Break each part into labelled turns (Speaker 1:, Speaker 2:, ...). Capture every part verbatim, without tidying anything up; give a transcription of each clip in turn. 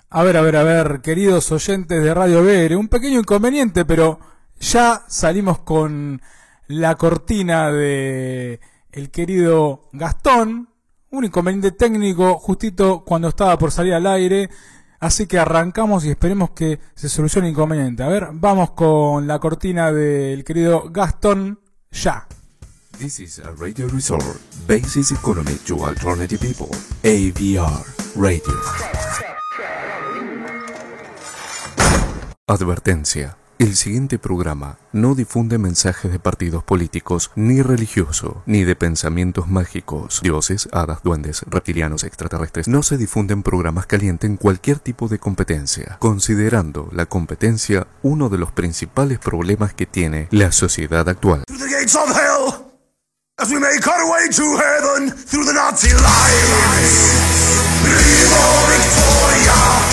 Speaker 1: A ver, a ver, a ver, queridos oyentes de Radio B R, un pequeño inconveniente, pero ya salimos con la cortina de el querido Gastón, un inconveniente técnico justito cuando estaba por salir al aire, así que arrancamos y esperemos que se solucione el inconveniente. A ver, vamos con la cortina del querido Gastón, ya.
Speaker 2: This is a radio resort, Basis Economy to Alternative People, A V R Radio. Advertencia. El siguiente programa no difunde mensajes de partidos políticos, ni religioso, ni de pensamientos mágicos, dioses, hadas, duendes, reptilianos, extraterrestres. No se difunden programas que alienten cualquier tipo de competencia, considerando la competencia uno de los principales problemas que tiene la sociedad actual.
Speaker 3: Through the gates of hell, as we make our way to heaven, through the Nazi lines, Viva Victoria!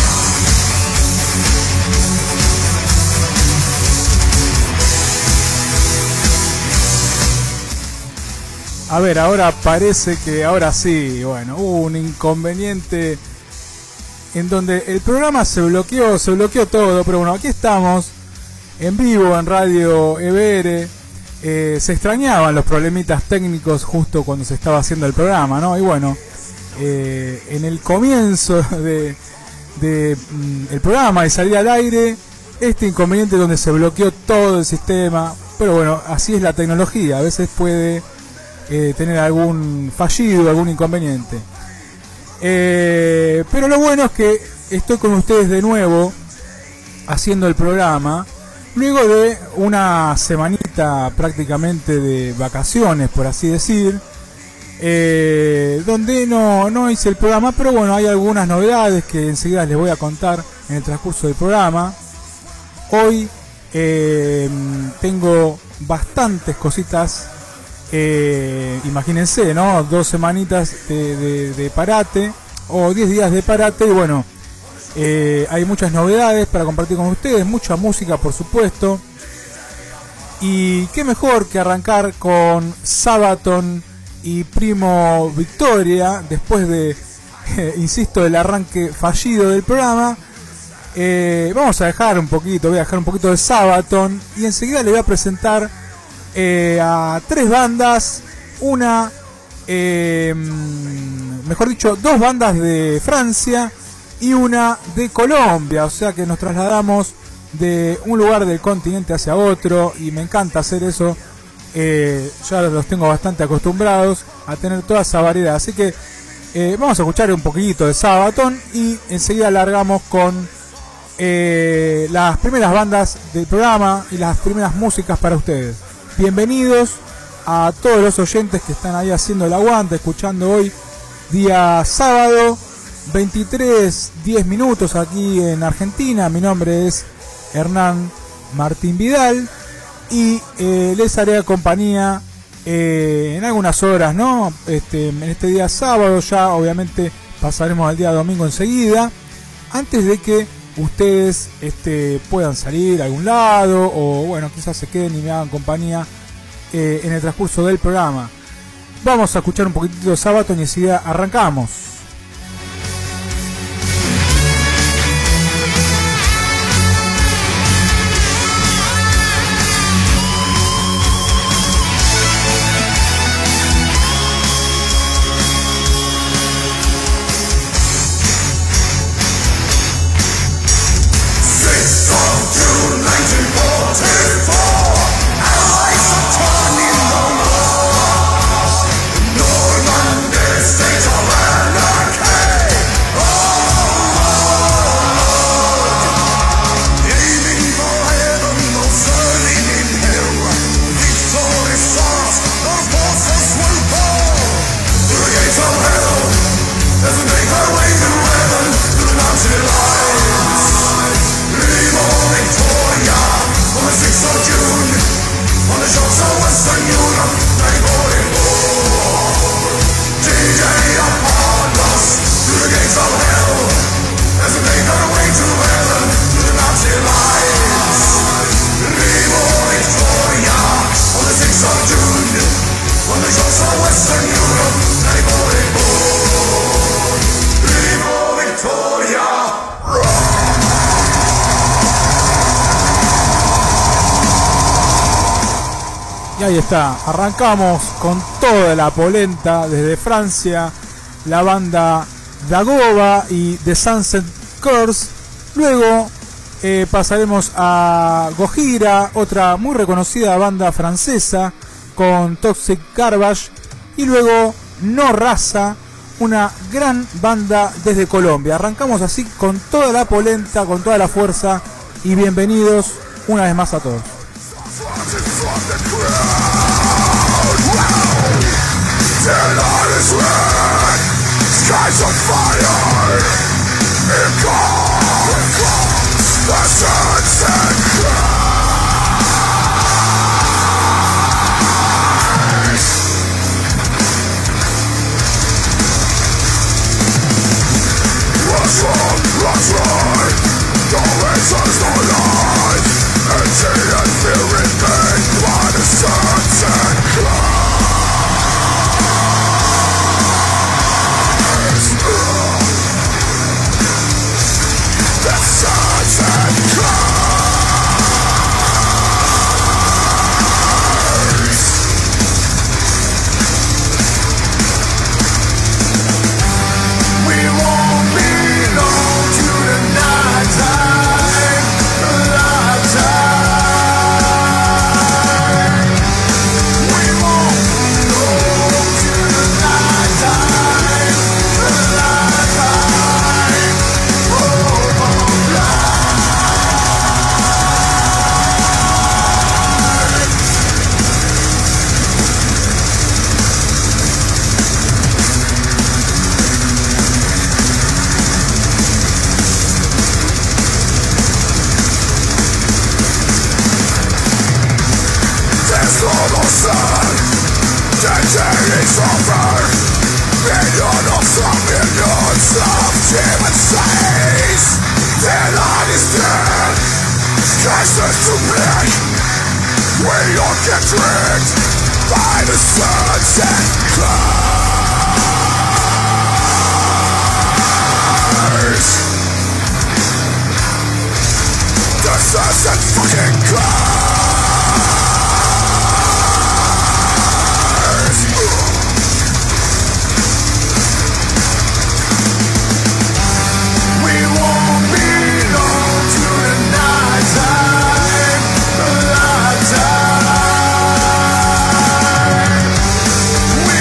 Speaker 1: A ver, ahora parece que ahora sí, bueno, hubo un inconveniente en donde el programa se bloqueó, se bloqueó todo, pero bueno, aquí estamos en vivo en Radio E B R. Eh, se extrañaban los problemitas técnicos justo cuando se estaba haciendo el programa, ¿no? Y bueno, eh, en el comienzo de, de mm, el programa y salir al aire, este inconveniente donde se bloqueó todo el sistema, pero bueno, así es la tecnología, a veces puede Eh, tener algún fallido, algún inconveniente. Eh, pero lo bueno es que estoy con ustedes de nuevo haciendo el programa luego de una semanita prácticamente de vacaciones, por así decir, eh, donde no, no hice el programa, pero bueno, hay algunas novedades que enseguida les voy a contar en el transcurso del programa. Hoy eh, tengo bastantes cositas. Eh, imagínense, ¿no? Dos semanitas de, de, de parate o diez días de parate y bueno, eh, hay muchas novedades para compartir con ustedes, mucha música por supuesto, y qué mejor que arrancar con Sabaton y Primo Victoria después de, eh, insisto, el arranque fallido del programa. Eh, vamos a dejar un poquito, voy a dejar un poquito de Sabaton y enseguida le voy a presentar Eh, a tres bandas, una, eh, mejor dicho, dos bandas de Francia y una de Colombia, o sea que nos trasladamos de un lugar del continente hacia otro y me encanta hacer eso, eh, ya los tengo bastante acostumbrados a tener toda esa variedad, así que eh, vamos a escuchar un poquito de Sabaton y enseguida largamos con eh, las primeras bandas del programa y las primeras músicas para ustedes. Bienvenidos a todos los oyentes que están ahí haciendo el aguante, escuchando hoy, día sábado, veintitrés, diez minutos aquí en Argentina. Mi nombre es Hernán Martín Vidal y eh, les haré compañía eh, en algunas horas, ¿no? Este, en este día sábado, ya obviamente pasaremos al día domingo enseguida, antes de que ustedes este, puedan salir a algún lado o bueno, quizás se queden y me hagan compañía eh, en el transcurso del programa. Vamos a escuchar un poquitito de Sabaton y enseguida arrancamos.
Speaker 3: Northern State of Ireland.
Speaker 1: Ahí está, arrancamos con toda la polenta desde Francia, la banda Dagoba y The Sunset Curse. Luego eh, pasaremos a Gojira, otra muy reconocida banda francesa, con Toxic Garbage. Y luego No Raza, una gran banda desde Colombia. Arrancamos así con toda la polenta, con toda la fuerza, y bienvenidos una vez más a todos.
Speaker 3: What's wrong? What's right? No answers, no lies. Empty and fear remain by the sunset cries. The sunset cries. We won't belong to the night time, the night time. We won't belong to the night time, the night time. Oh, oh, there's no more sun. The day is over. Millions of millions of human slaves. Their light is dead. Skies turn to black. We all get tricked by the sunset clouds. The sunset fucking clouds. We won't belong to the night time, the night time. We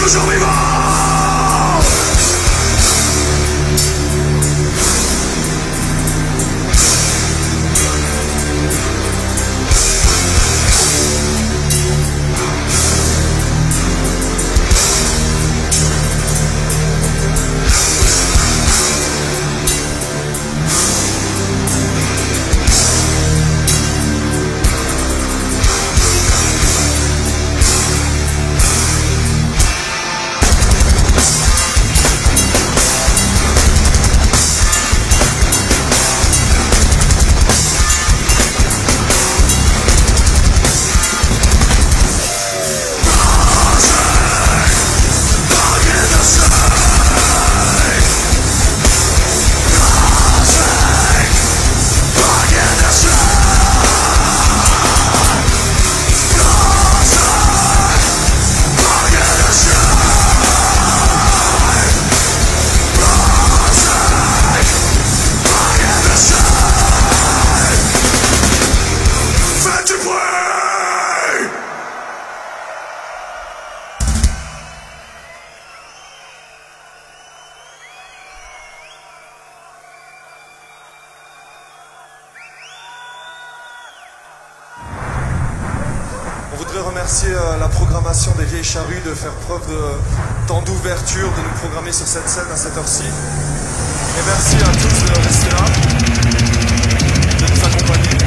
Speaker 3: toujours vivant. La programmation des Vieilles Charrues de faire preuve de tant d'ouverture, de nous programmer sur cette scène à cette heure-ci. Et merci à tous de rester là, de nous accompagner.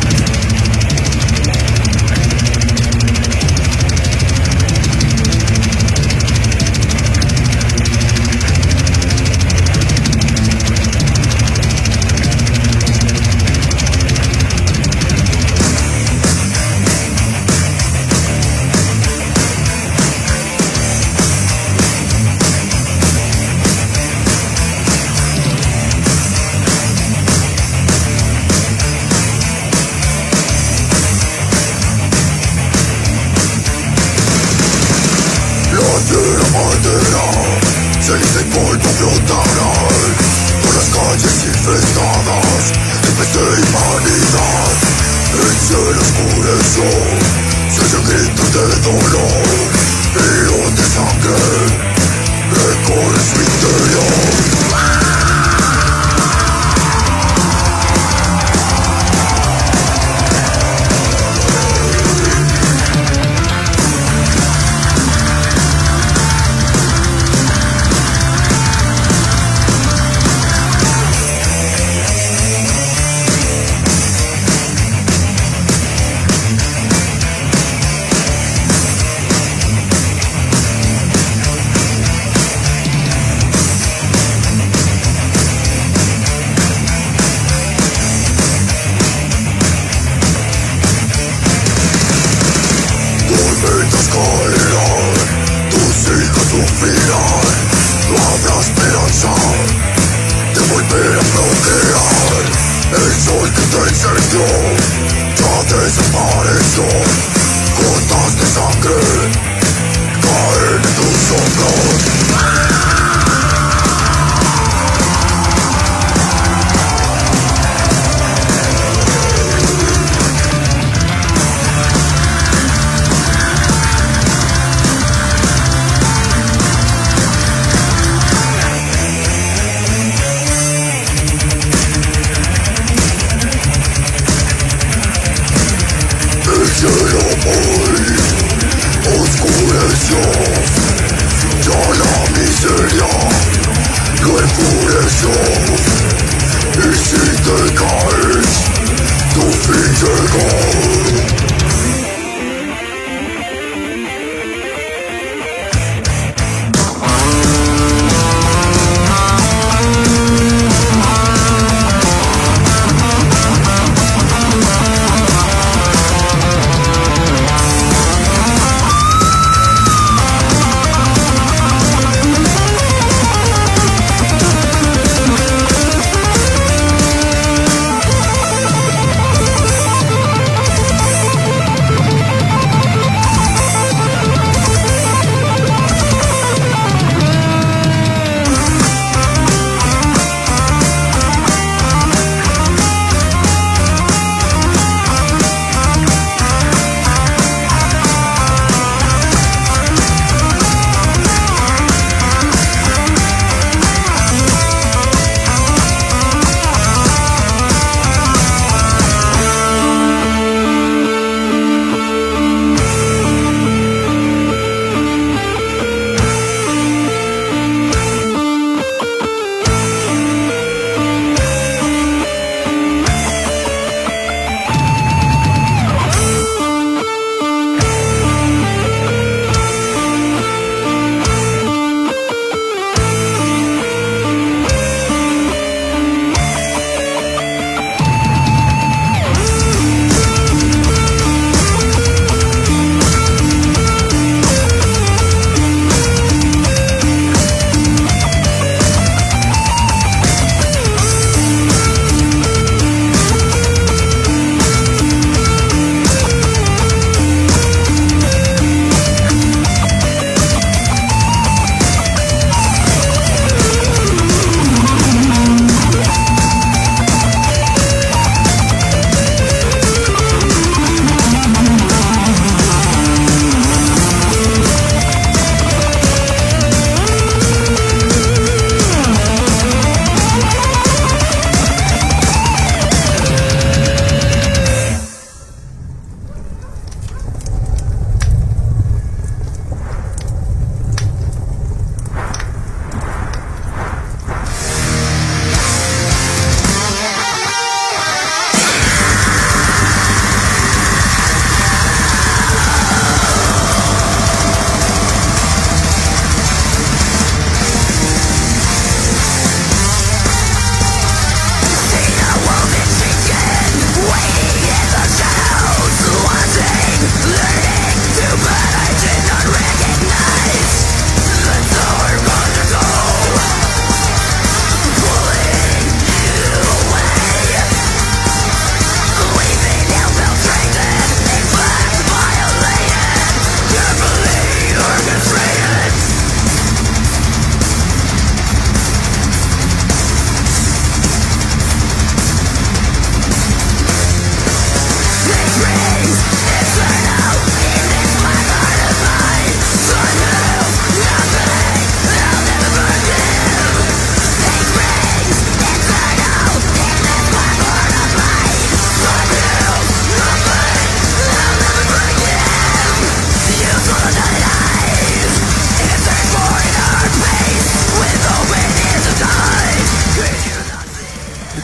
Speaker 3: Se les épaules pour flotar por las calles infestadas de peste y humanidad. El cielo oscureció, se oyen gritos de dolor, ríos de sangre recorren su interior.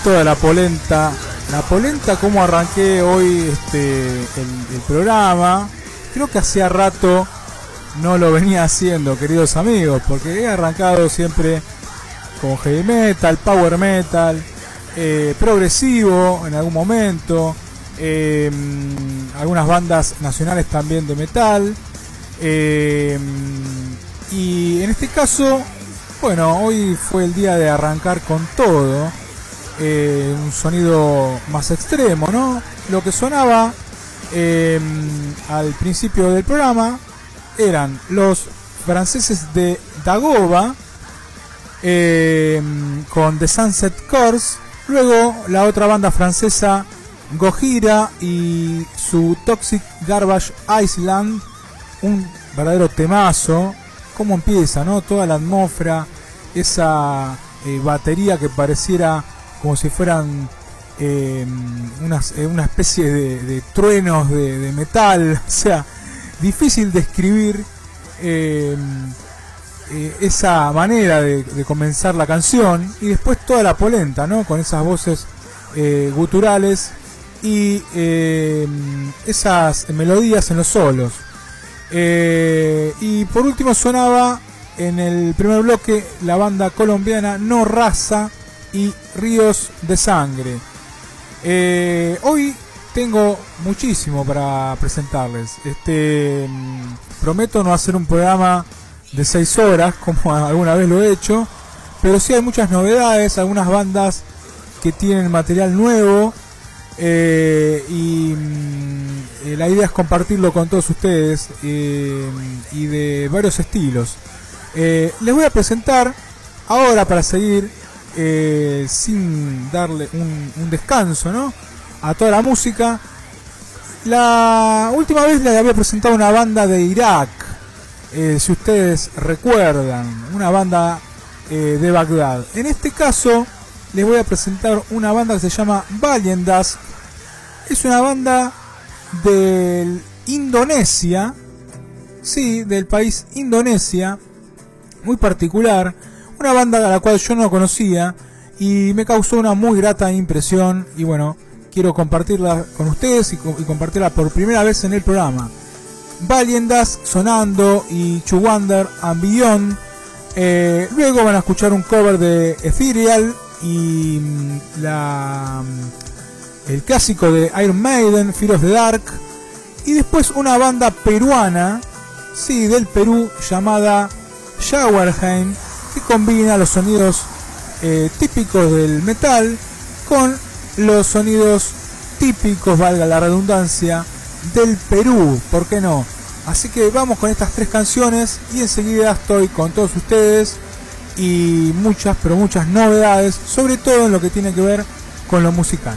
Speaker 1: toda la polenta, la polenta como arranqué hoy este el, el programa. Creo que hacía rato no lo venía haciendo, queridos amigos, porque he arrancado siempre con heavy metal, power metal, eh, progresivo en algún momento, eh, algunas bandas nacionales también de metal, eh, y en este caso, bueno, hoy fue el día de arrancar con todo, eh, un sonido más extremo, ¿no? Lo que sonaba eh, al principio del programa eran los franceses de Dagoba, eh, con The Sunset Course, luego la otra banda francesa Gojira y su Toxic Garbage Island, un verdadero temazo. Cómo empieza, ¿no? Toda la atmósfera, esa eh, batería que pareciera como si fueran eh, unas, eh, una especie de, de truenos de, de metal, o sea, difícil de describir eh, eh, esa manera de, de comenzar la canción, y después toda la polenta, ¿no? Con esas voces eh, guturales y eh, esas melodías en los solos. Eh, y por último sonaba en el primer bloque la banda colombiana No Raza y Ríos de Sangre. Eh, hoy tengo muchísimo para presentarles. Este, prometo no hacer un programa de seis horas como alguna vez lo he hecho, pero sí hay muchas novedades, algunas bandas que tienen material nuevo, eh, y eh, la idea es compartirlo con todos ustedes, eh, y de varios estilos. Eh, les voy a presentar ahora, para seguir eh, sin darle un, un descanso, ¿no?, a toda la música. La última vez les había presentado una banda de Irak, eh, si ustedes recuerdan, una banda eh, de Bagdad. En este caso les voy a presentar una banda que se llama Valiant Dusk. Es una banda de Indonesia, sí, del país Indonesia, muy particular, una banda a la cual yo no conocía y me causó una muy grata impresión, y bueno, quiero compartirla con ustedes y, co- y compartirla por primera vez en el programa. Valiant Dusk sonando, y To Wonder and Beyond. Eh, luego van a escuchar un cover de Ethereal y mm, la, mm, el clásico de Iron Maiden, Fear of the Dark. Y después una banda peruana, sí, del Perú, llamada Showerheim, que combina los sonidos eh, típicos del metal con los sonidos típicos, valga la redundancia, del Perú, ¿por qué no? Así que vamos con estas tres canciones y enseguida estoy con todos ustedes y muchas, pero muchas novedades, sobre todo en lo que tiene que ver con lo musical.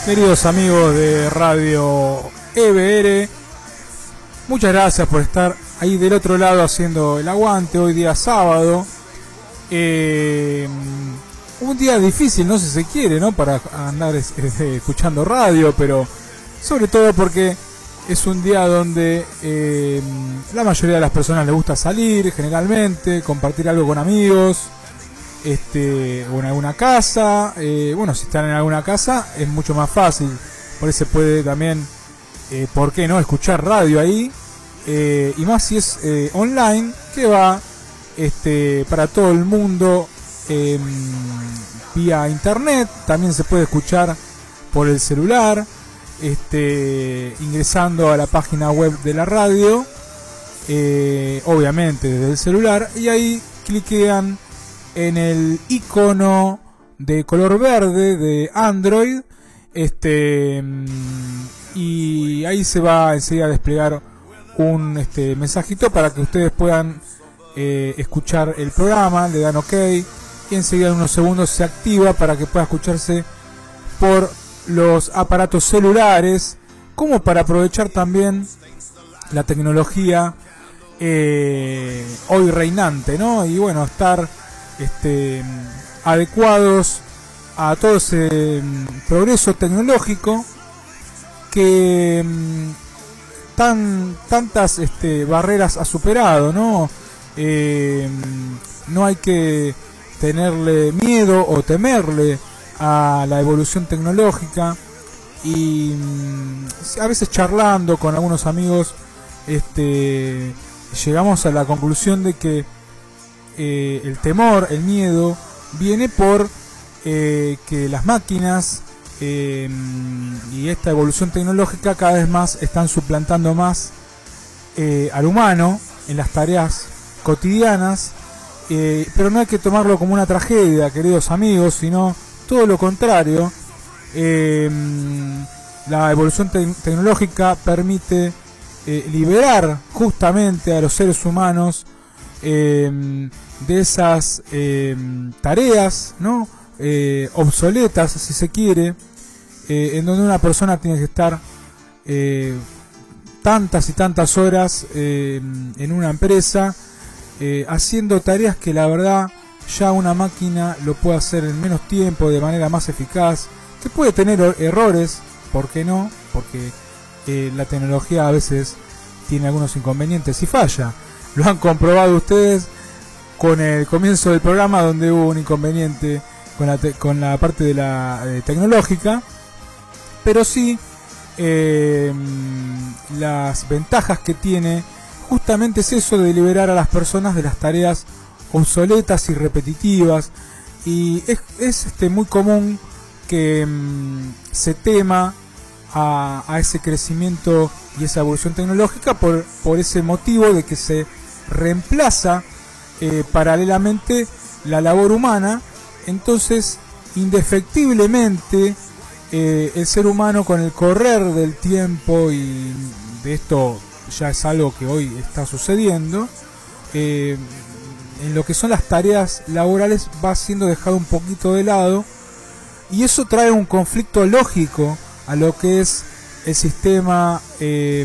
Speaker 1: Queridos amigos de Radio E B R, muchas gracias por estar ahí del otro lado haciendo el aguante. Hoy día sábado, eh, un día difícil, no sé si se quiere, ¿no? Para andar es, es, escuchando radio, pero sobre todo porque es un día donde eh, la mayoría de las personas les gusta salir, generalmente, compartir algo con amigos, este, o en alguna casa. Eh, bueno, si están en alguna casa es mucho más fácil, por eso se puede también, eh, ¿por qué no?, escuchar radio ahí, eh, y más si es eh, online, que va este, para todo el mundo eh, vía internet. También se puede escuchar por el celular, este, ingresando a la página web de la radio, eh, obviamente desde el celular, y ahí cliquean en el icono de color verde de Android, este, y ahí se va enseguida a desplegar un este, mensajito para que ustedes puedan eh, escuchar el programa. Le dan OK y enseguida en unos segundos se activa para que pueda escucharse por los aparatos celulares, como para aprovechar también la tecnología eh, hoy reinante, ¿no? Y bueno, estar este, adecuados a todo ese progreso tecnológico que tan tantas este, barreras ha superado, ¿no? Eh, no hay que tenerle miedo o temerle a la evolución tecnológica, y a veces charlando con algunos amigos este, llegamos a la conclusión de que eh, el temor, el miedo viene por eh, que las máquinas eh, y esta evolución tecnológica cada vez más están suplantando más eh, al humano en las tareas cotidianas, eh, pero no hay que tomarlo como una tragedia, queridos amigos, sino todo lo contrario. Eh, la evolución te- tecnológica permite eh, liberar justamente a los seres humanos eh, de esas eh, tareas, ¿no? Eh, obsoletas, si se quiere, eh, en donde una persona tiene que estar eh, tantas y tantas horas eh, en una empresa eh, haciendo tareas que la verdad ya una máquina lo puede hacer en menos tiempo, de manera más eficaz, que puede tener errores, ¿por qué no? Porque eh, la tecnología a veces tiene algunos inconvenientes y falla. Lo han comprobado ustedes con el comienzo del programa, donde hubo un inconveniente con la, te- con la parte de la eh, tecnológica, pero sí eh, las ventajas que tiene justamente es eso de liberar a las personas de las tareas obsoletas y repetitivas, y es, es este, muy común que mmm, se tema a, a ese crecimiento y esa evolución tecnológica por, por ese motivo de que se reemplaza eh, paralelamente la labor humana. Entonces, indefectiblemente, eh, el ser humano, con el correr del tiempo, y de esto ya es algo que hoy está sucediendo, eh, en lo que son las tareas laborales va siendo dejado un poquito de lado, y eso trae un conflicto lógico a lo que es el sistema eh,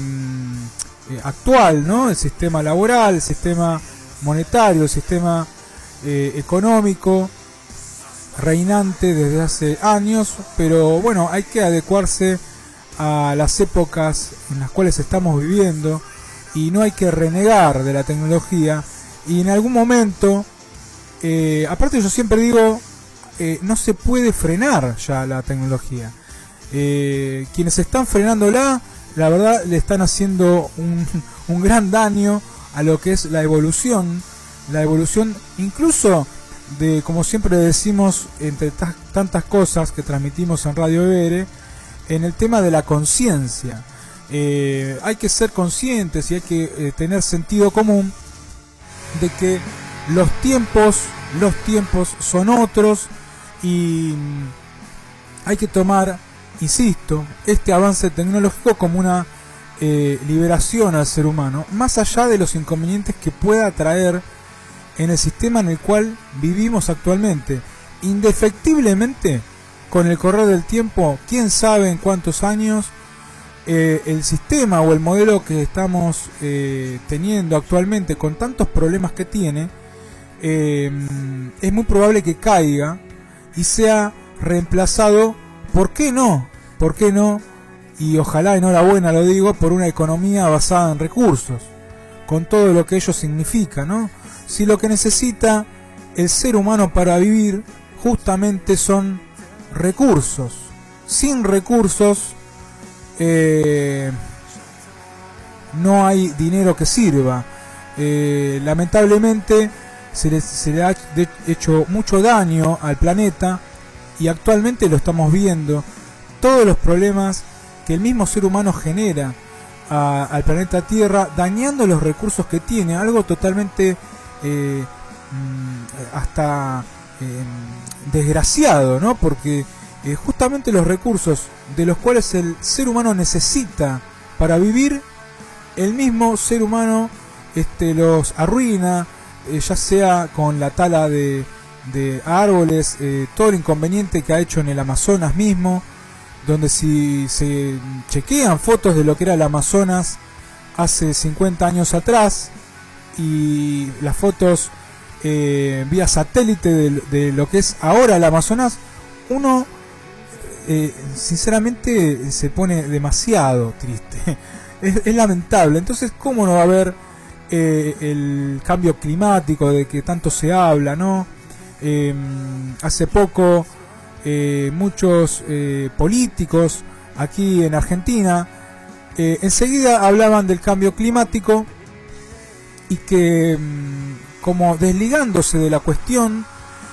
Speaker 1: actual, ¿no? El sistema laboral, el sistema monetario, el sistema eh, económico reinante desde hace años. Pero bueno, hay que adecuarse a las épocas en las cuales estamos viviendo, y no hay que renegar de la tecnología. Y en algún momento, eh, aparte yo siempre digo, eh, no se puede frenar ya la tecnología. Eh, quienes están frenándola, la verdad, le están haciendo un, un gran daño a lo que es la evolución, la evolución incluso de, como siempre decimos, entre ta- tantas cosas que transmitimos en Radio E B R, en el tema de la conciencia. Eh, hay que ser conscientes y hay que eh, tener sentido común de que los tiempos, los tiempos son otros, y hay que tomar, insisto, este avance tecnológico como una eh, liberación al ser humano, más allá de los inconvenientes que pueda traer en el sistema en el cual vivimos actualmente. Indefectiblemente con el correr del tiempo, quién sabe en cuántos años, eh, el sistema o el modelo que estamos eh, teniendo actualmente, con tantos problemas que tiene, eh, es muy probable que caiga y sea reemplazado, ¿por qué no? ¿Por qué no? Y ojalá, enhorabuena lo digo, por una economía basada en recursos, con todo lo que ello significa, ¿no? Si lo que necesita el ser humano para vivir justamente son recursos, sin recursos eh, no hay dinero que sirva. Eh, lamentablemente se le, se le ha hecho mucho daño al planeta y actualmente lo estamos viendo, todos los problemas que el mismo ser humano genera a, al planeta Tierra, dañando los recursos que tiene, algo totalmente eh, hasta eh, desgraciado, ¿no? Porque eh, justamente los recursos de los cuales el ser humano necesita para vivir, el mismo ser humano este, los arruina, eh, ya sea con la tala de, de árboles, eh, todo el inconveniente que ha hecho en el Amazonas mismo, donde si se chequean fotos de lo que era el Amazonas hace cincuenta años atrás y las fotos eh, vía satélite de, de lo que es ahora el Amazonas, uno eh, sinceramente se pone demasiado triste. es, es lamentable. Entonces, ¿cómo no va a haber eh, el cambio climático de que tanto se habla, ¿no? Eh, hace poco Eh, muchos eh, políticos aquí en Argentina eh, enseguida hablaban del cambio climático y que mm, como desligándose de la cuestión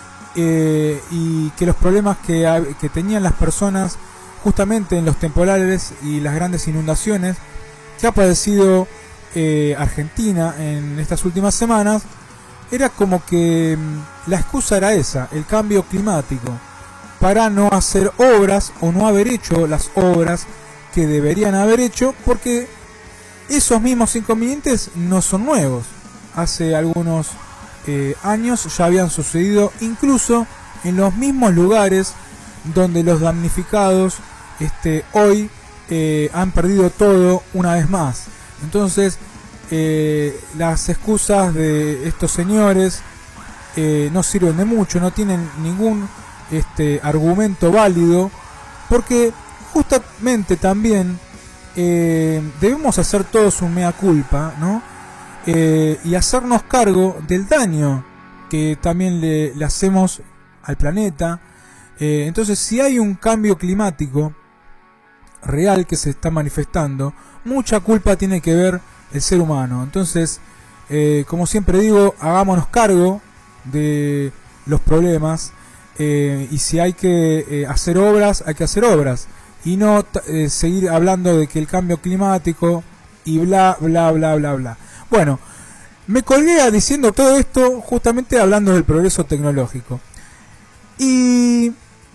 Speaker 1: eh, y que los problemas que, que tenían las personas justamente en los temporales y las grandes inundaciones que ha padecido eh, Argentina en estas últimas semanas, era como que mm, la excusa era esa, el cambio climático, para no hacer obras o no haber hecho las obras que deberían haber hecho, porque esos mismos inconvenientes no son nuevos. Hace algunos eh, años ya habían sucedido, incluso en los mismos lugares donde los damnificados este, hoy eh, han perdido todo una vez más. Entonces eh, las excusas de estos señores eh, no sirven de mucho, no tienen ningún este argumento válido, porque justamente también eh, debemos hacer todos un mea culpa, ¿no? Eh, y hacernos cargo del daño que también le, le hacemos al planeta. Eh, entonces, si hay un cambio climático real que se está manifestando, mucha culpa tiene que ver el ser humano. Entonces, eh, como siempre digo, hagámonos cargo de los problemas. Eh, y si hay que eh, hacer obras, hay que hacer obras y no eh, seguir hablando de que el cambio climático y bla bla bla bla bla. Bueno, me colgué diciendo todo esto justamente hablando del progreso tecnológico y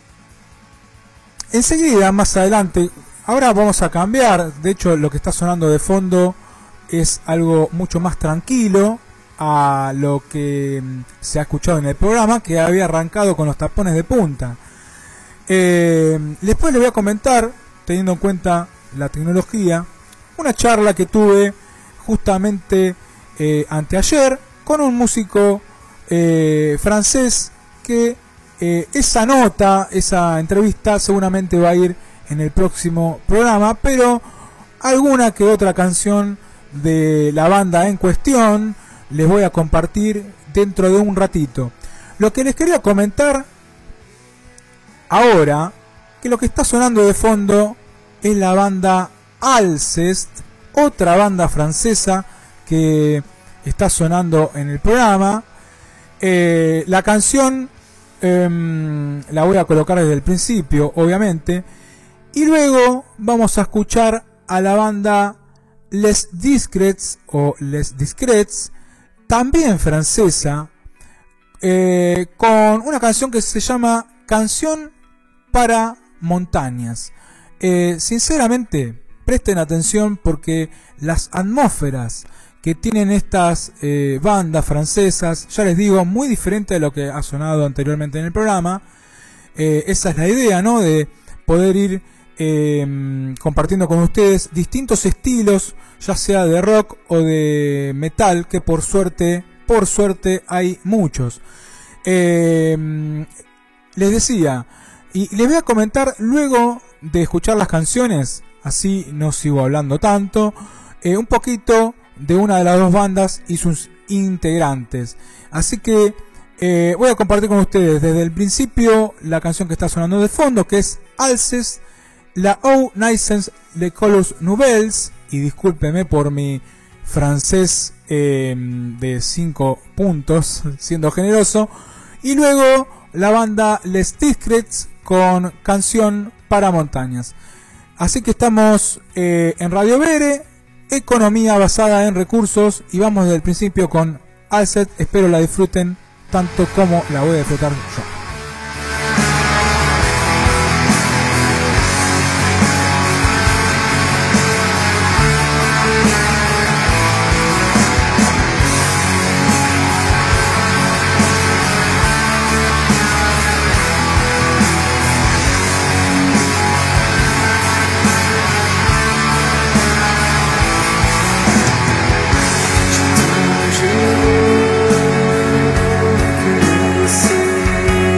Speaker 1: enseguida, más adelante, ahora vamos a cambiar. De hecho, lo que está sonando de fondo es algo mucho más tranquilo a lo que se ha escuchado en el programa, que había arrancado con los tapones de punta. Eh, después les voy a comentar, teniendo en cuenta la tecnología, una charla que tuve justamente eh, anteayer con un músico eh, francés que eh, esa nota, esa entrevista seguramente va a ir en el próximo programa, pero alguna que otra canción de la banda en cuestión les voy a compartir dentro de un ratito. Lo que les quería comentar ahora, que lo que está sonando de fondo es la banda Alcest, otra banda francesa que está sonando en el programa. Eh, la canción eh, la voy a colocar desde el principio, obviamente, y luego vamos a escuchar a la banda Les Discrets o Les Discrets, también francesa, eh, con una canción que se llama Canción para Montañas. Eh, sinceramente, presten atención porque las atmósferas que tienen estas eh, bandas francesas, ya les digo, muy diferente de lo que ha sonado anteriormente en el programa, eh, esa es la idea, ¿no? De poder ir eh, compartiendo con ustedes distintos estilos, ya sea de rock o de metal, que por suerte, por suerte hay muchos. Eh, les decía, y les voy a comentar luego de escuchar las canciones, así no sigo hablando tanto, eh, un poquito de una de las dos bandas y sus integrantes. Así que eh, voy a compartir con ustedes desde el principio la canción que está sonando de fondo, que es Alces, la Au Naissance Les Couleurs Nouvelles, y discúlpeme por mi francés eh, de cinco puntos, siendo generoso, y luego la banda Les Discrets con Canción para Montañas. Así que estamos eh, en Radio Bere, economía basada en recursos, y vamos desde el principio con Alces. Espero la disfruten tanto como la voy a disfrutar yo.
Speaker 3: Je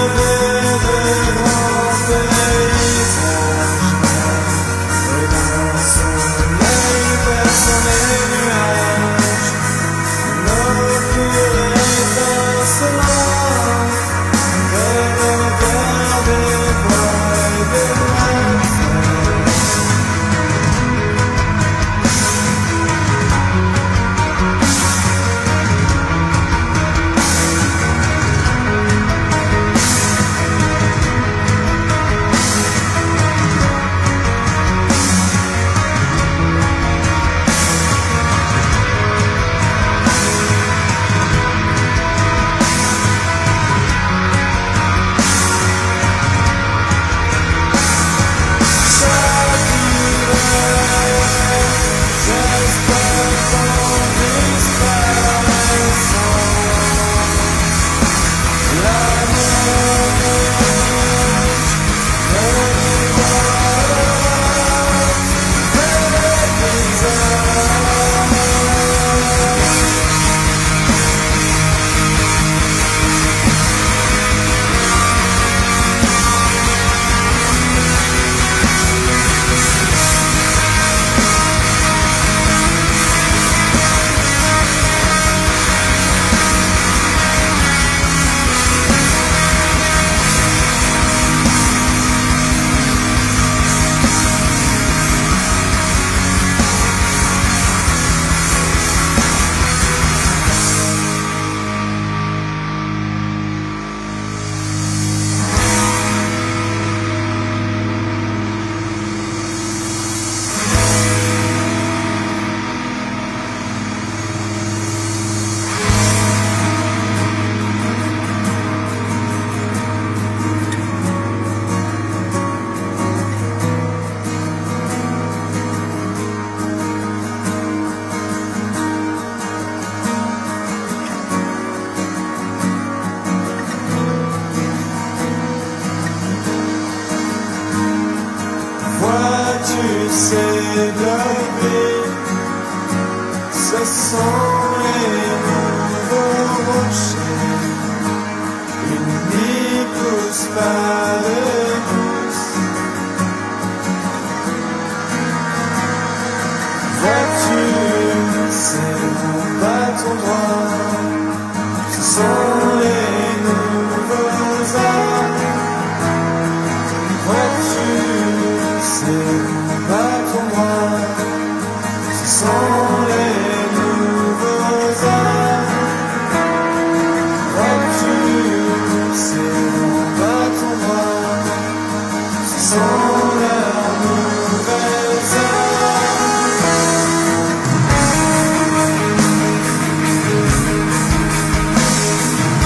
Speaker 3: Sans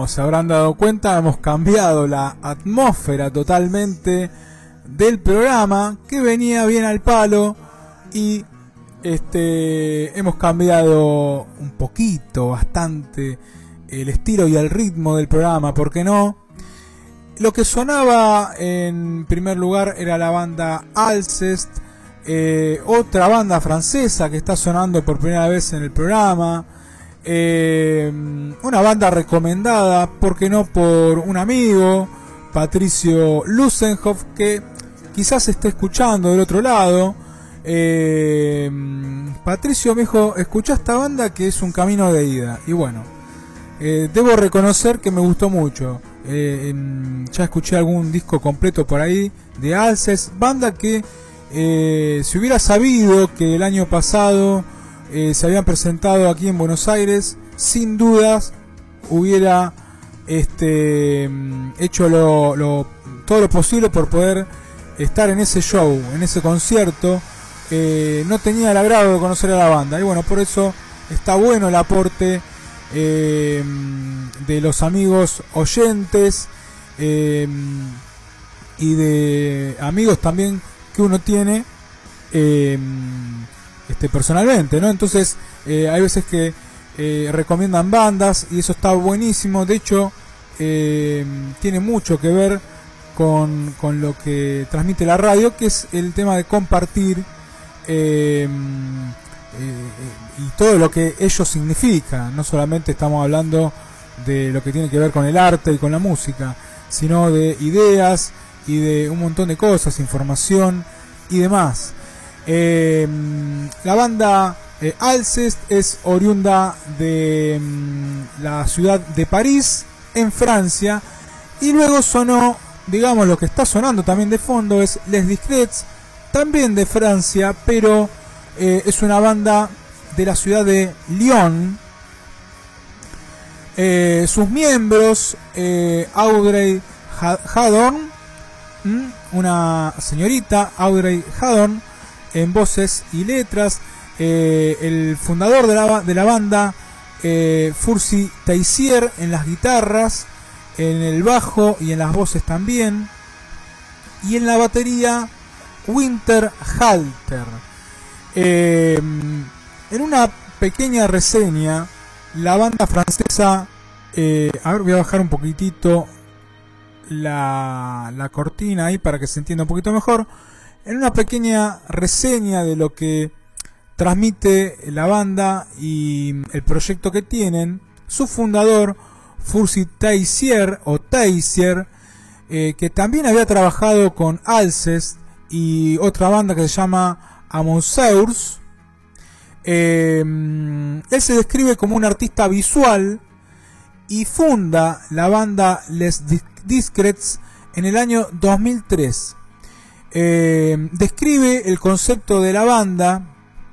Speaker 1: se habrán dado cuenta, hemos cambiado la atmósfera totalmente del programa, que venía bien al palo, y este hemos cambiado un poquito, bastante, el estilo y el ritmo del programa, ¿por qué no? Lo que sonaba en primer lugar era la banda Alcest, eh, otra banda francesa que está sonando por primera vez en el programa, eh, una banda recomendada, ¿por qué no?, por un amigo, Patricio Lusenhoff, que quizás esté escuchando del otro lado. eh, Patricio me dijo, escuchá esta banda que es un camino de ida, y bueno, eh, debo reconocer que me gustó mucho. Eh, en, ya escuché algún disco completo por ahí de Alcest, banda que eh, si hubiera sabido que el año pasado eh, se habían presentado aquí en Buenos Aires, sin dudas hubiera este hecho lo, lo, todo lo posible por poder estar en ese show, en ese concierto. Eh, no tenía el agrado de conocer a la banda, y bueno, por eso está bueno el aporte Eh, de los amigos oyentes eh, y de amigos también que uno tiene eh, este, personalmente, ¿no? Entonces eh, hay veces que eh, recomiendan bandas y eso está buenísimo. De hecho eh, tiene mucho que ver con, con lo que transmite la radio, que es el tema de compartir eh, Eh, y todo lo que ello significa. No solamente estamos hablando de lo que tiene que ver con el arte y con la música, sino de ideas y de un montón de cosas, información y demás. Eh, la banda eh, Alcest es oriunda de mm, la ciudad de París, en Francia, y luego sonó, digamos, lo que está sonando también de fondo es Les Discrets, también de Francia, pero Eh, es una banda de la ciudad de Lyon. Eh, sus miembros, eh, Audrey Hadorn, una señorita, Audrey Hadorn, en voces y letras. Eh, el fundador de la, de la banda, eh, Fursi Teissier, en las guitarras, en el bajo y en las voces también. Y en la batería, Winter Halter. Eh, en una pequeña reseña, la banda francesa, eh, a ver, voy a bajar un poquitito la, la cortina ahí para que se entienda un poquito mejor. En una pequeña reseña de lo que transmite la banda y el proyecto que tienen, su fundador, Fursi Teissier, o Teissier, eh, que también había trabajado con Alcest y otra banda que se llama Amosaurus. Eh, él se describe como un artista visual y funda la banda Les Discrets en el año dos mil tres. Eh, describe el concepto de la banda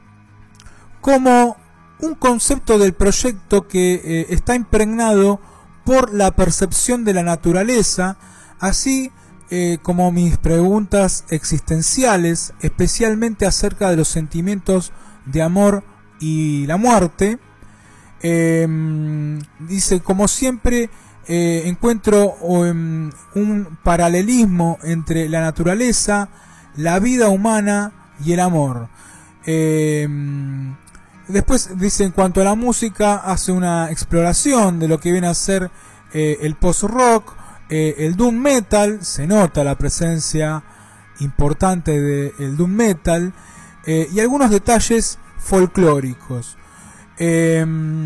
Speaker 1: como un concepto del proyecto que eh, está impregnado por la percepción de la naturaleza, así Eh, como mis preguntas existenciales, especialmente acerca de los sentimientos de amor y la muerte. Eh, dice, como siempre eh, encuentro um, un paralelismo entre la naturaleza, la vida humana y el amor. Eh, después dice, en cuanto a la música, hace una exploración de lo que viene a ser eh, el post-rock, Eh, el doom metal. Se nota la presencia importante del doom metal eh, y algunos detalles folclóricos. Eh,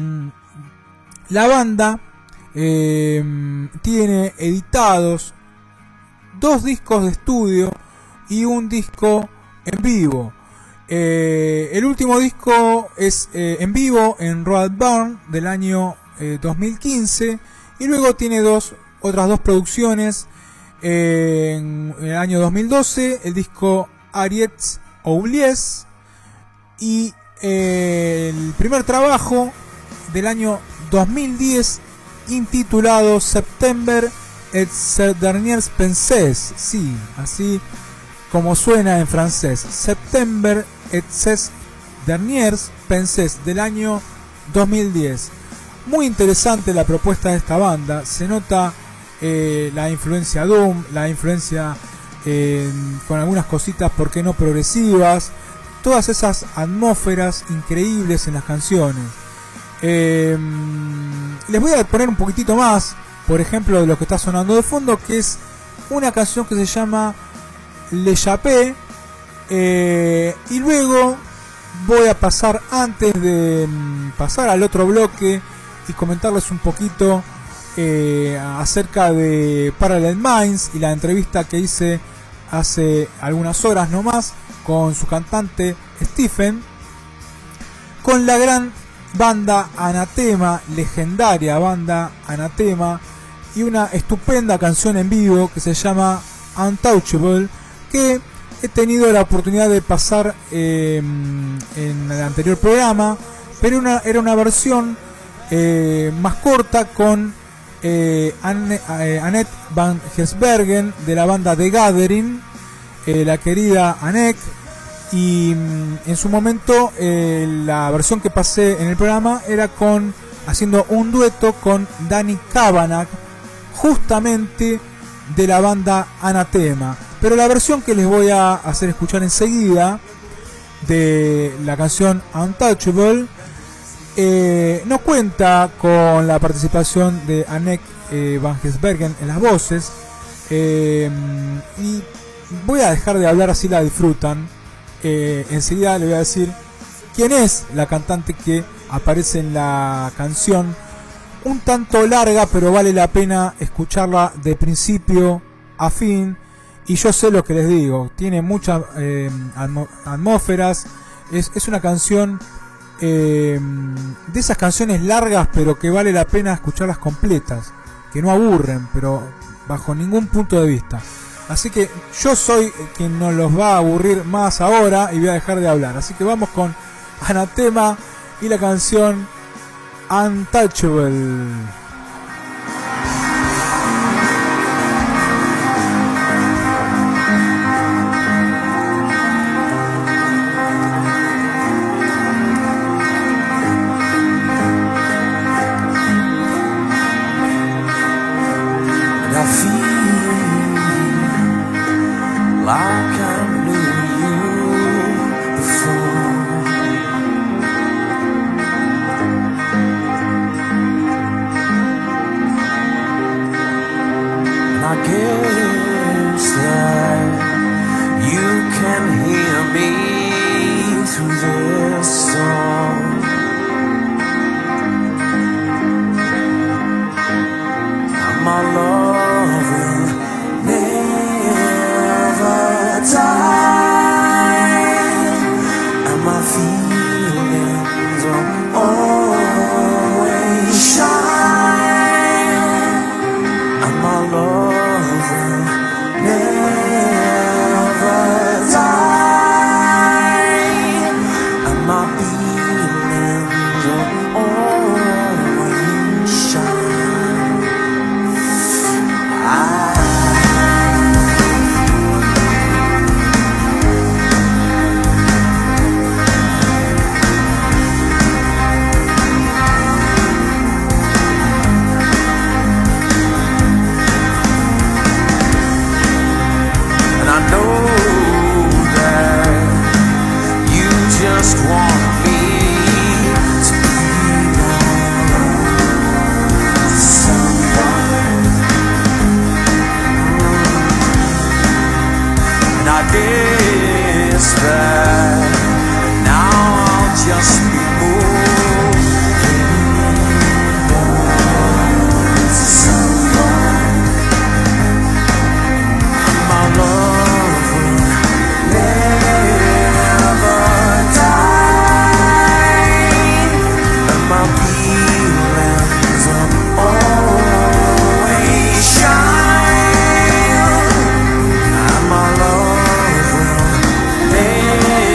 Speaker 1: la banda eh, tiene editados dos discos de estudio y un disco en vivo. Eh, el último disco es eh, en vivo en Road Barn del año eh, dos mil quince, y luego tiene dos otras dos producciones eh, en el año dos mil doce, el disco Ariets Oubliés, y eh, el primer trabajo del año dos mil diez intitulado September et ses derniers pensées, sí, así como suena en francés, September et ses derniers pensées, del año dos mil diez. Muy interesante la propuesta de esta banda. Se nota eh, la influencia Doom, la influencia eh, con algunas cositas, ¿por qué no progresivas? Todas esas atmósferas increíbles en las canciones. Eh, les voy a poner un poquitito más, por ejemplo, de lo que está sonando de fondo, que es una canción que se llama Le Chapé. Eh, y luego voy a pasar, antes de pasar al otro bloque y comentarles un poquito eh, acerca de Parallel Minds y la entrevista que hice hace algunas horas nomás con su cantante Stephen, con la gran banda Anathema, legendaria banda Anathema, y una estupenda canción en vivo que se llama Untouchable, que he tenido la oportunidad de pasar eh, en el anterior programa, pero una, era una versión eh, más corta con eh, Anne, eh, Annette van Giersbergen de la banda The Gathering, eh, la querida Annette, y en su momento eh, la versión que pasé en el programa era con haciendo un dueto con Danny Kavanagh, justamente de la banda Anathema. Pero la versión que les voy a hacer escuchar enseguida de la canción Untouchable eh, no cuenta con la participación de Annette eh, van Giersbergen en las voces, eh, y voy a dejar de hablar, así la disfrutan. Eh, enseguida le voy a decir quién es la cantante que aparece en la canción, un tanto larga, pero vale la pena escucharla de principio a fin. Y yo sé lo que les digo, tiene muchas eh, atmósferas, es, es una canción eh, de esas canciones largas, pero que vale la pena escucharlas completas, que no aburren, pero bajo ningún punto de vista. Así que yo soy quien no los va a aburrir más ahora y voy a dejar de hablar. Así que vamos con Anathema y la canción Untouchable.
Speaker 3: My love will never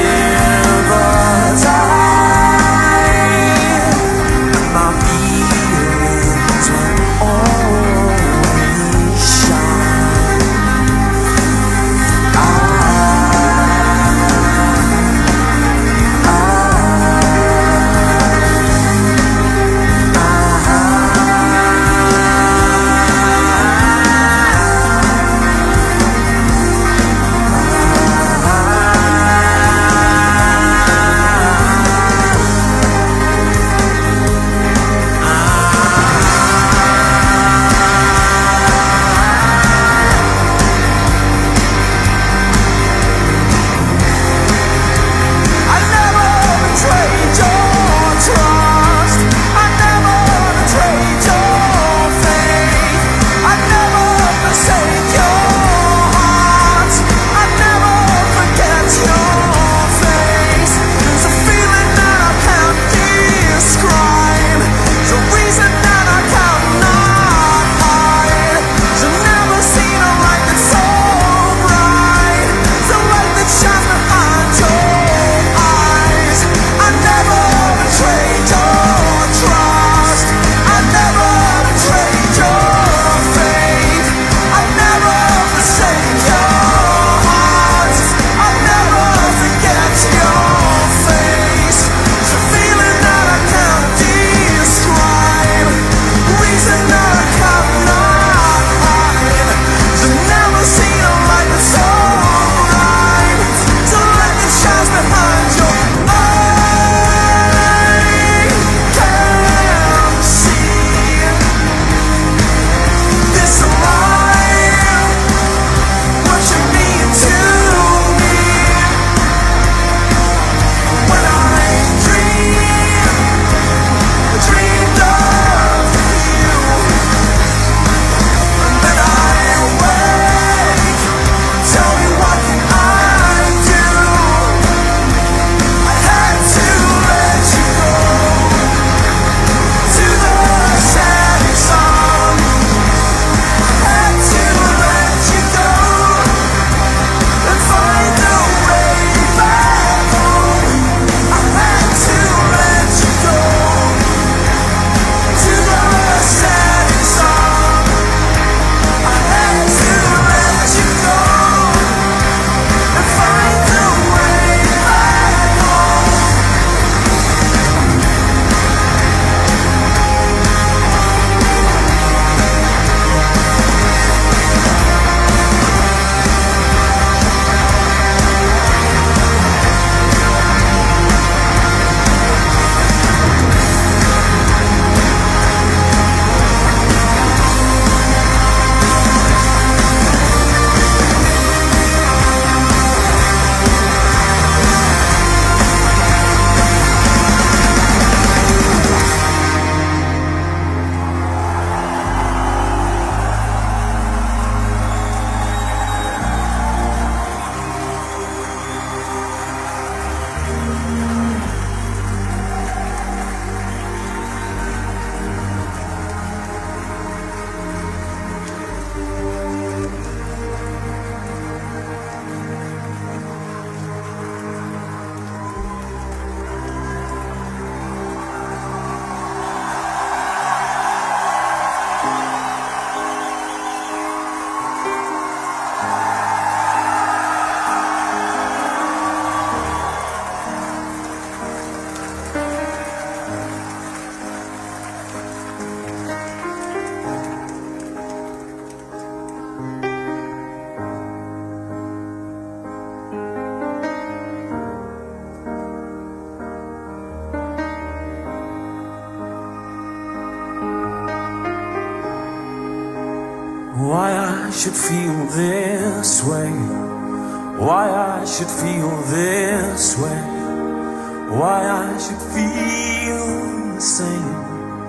Speaker 4: should feel this way, why I should feel this way, why I should feel the same.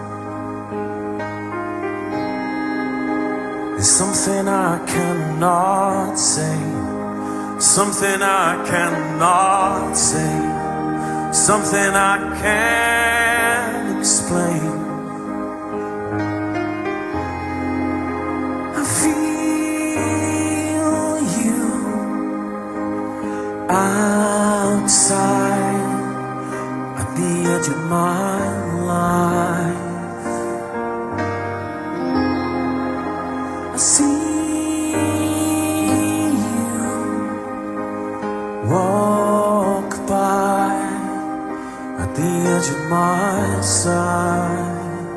Speaker 4: There's something I cannot say, something I cannot say, something I can't explain. I feel you outside at the edge of my life. I see you walk by at the edge of my side.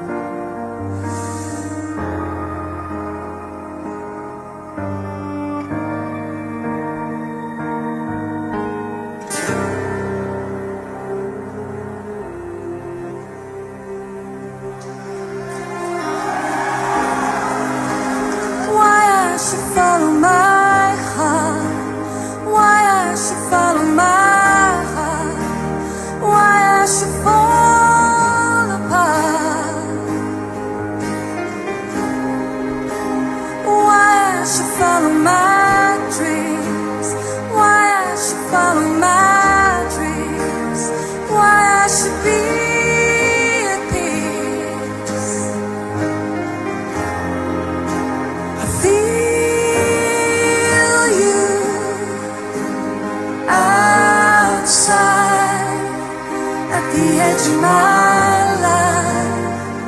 Speaker 5: Follow my heart, why I should follow my heart, why I should fall apart, why I should follow my dreams, why I should follow my dreams, why I should be at peace. I feel outside at the edge of my life.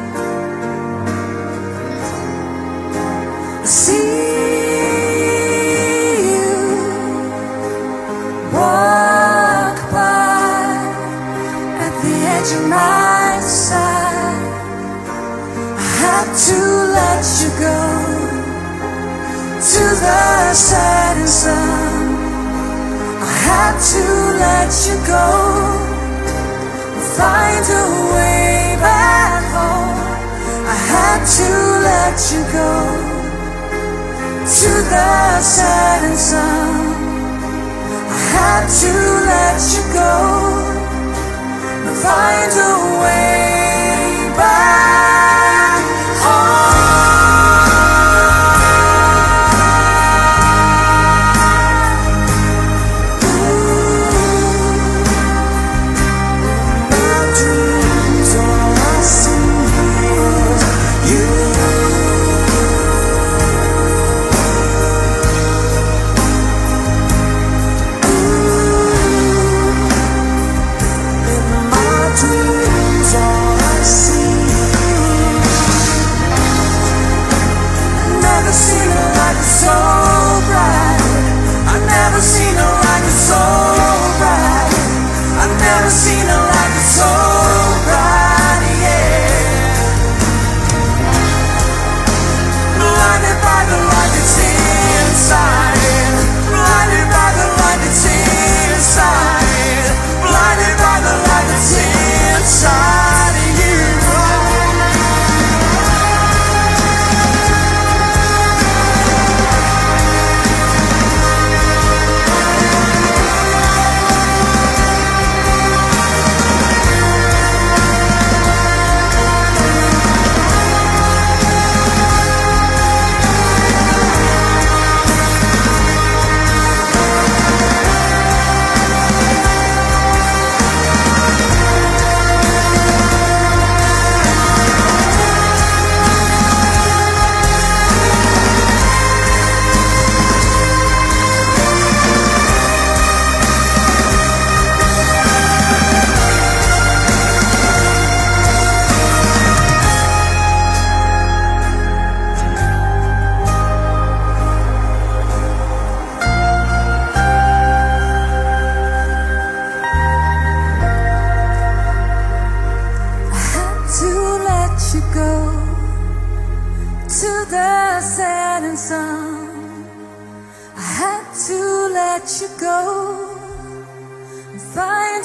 Speaker 5: I see you walk by at the edge of my side. I had to let you go to the setting sun. I had to let you go, find a way back home. I had to let you go to the setting sun. I had to let you go, find a way back home. You go and find a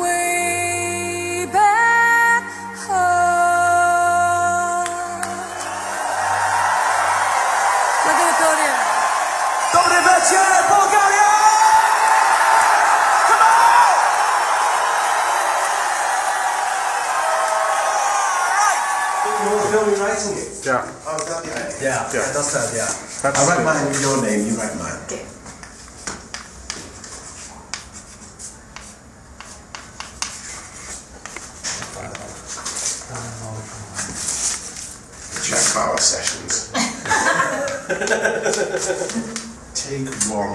Speaker 5: way back home. Look at the podium.
Speaker 1: Yeah.
Speaker 6: Oh, that, yeah.
Speaker 3: Yeah,
Speaker 1: Yeah.
Speaker 3: that's that, yeah.
Speaker 1: That's
Speaker 6: I write
Speaker 1: good.
Speaker 6: mine with your name, you write mine.
Speaker 5: Okay.
Speaker 6: Jack Bauer sessions. Take one.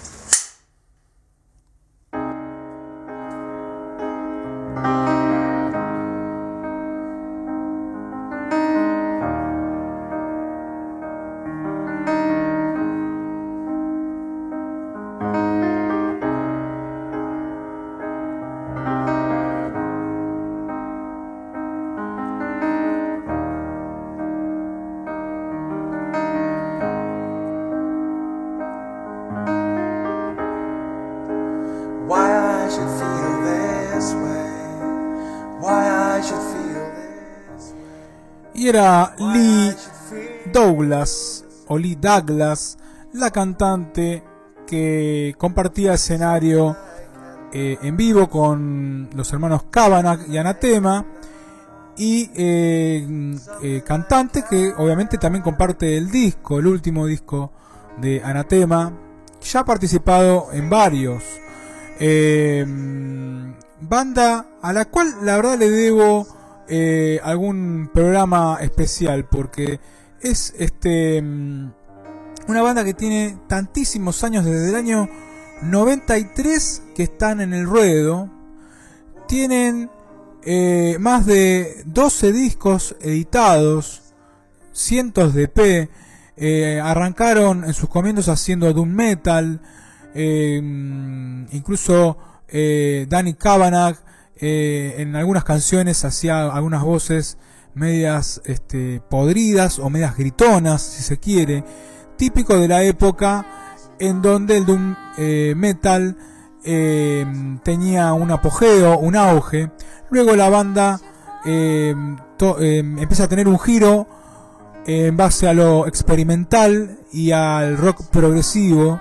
Speaker 4: Why I should feel this way. Why I should feel this way.
Speaker 1: Y era Lee
Speaker 4: I should feel
Speaker 1: Douglas, o Lee Douglas, la cantante que compartía escenario eh, en vivo con los hermanos Kavanagh y Anathema, y eh, eh, cantante que obviamente también comparte el disco, el último disco de Anathema. Ya ha participado en varios. Eh, banda a la cual la verdad le debo eh, algún programa especial, porque es este una banda que tiene tantísimos años, desde el año noventa y tres que están en el ruedo. Tienen eh, más de doce discos editados, cientos de E P. Eh, arrancaron en sus comienzos haciendo doom metal. Eh, incluso eh, Danny Kavanagh eh, en algunas canciones hacía algunas voces medias este, podridas o medias gritonas, si se quiere, típico de la época en donde el doom eh, metal eh, tenía un apogeo, un auge. Luego la banda eh, to, eh, empieza a tener un giro en base a lo experimental y al rock progresivo,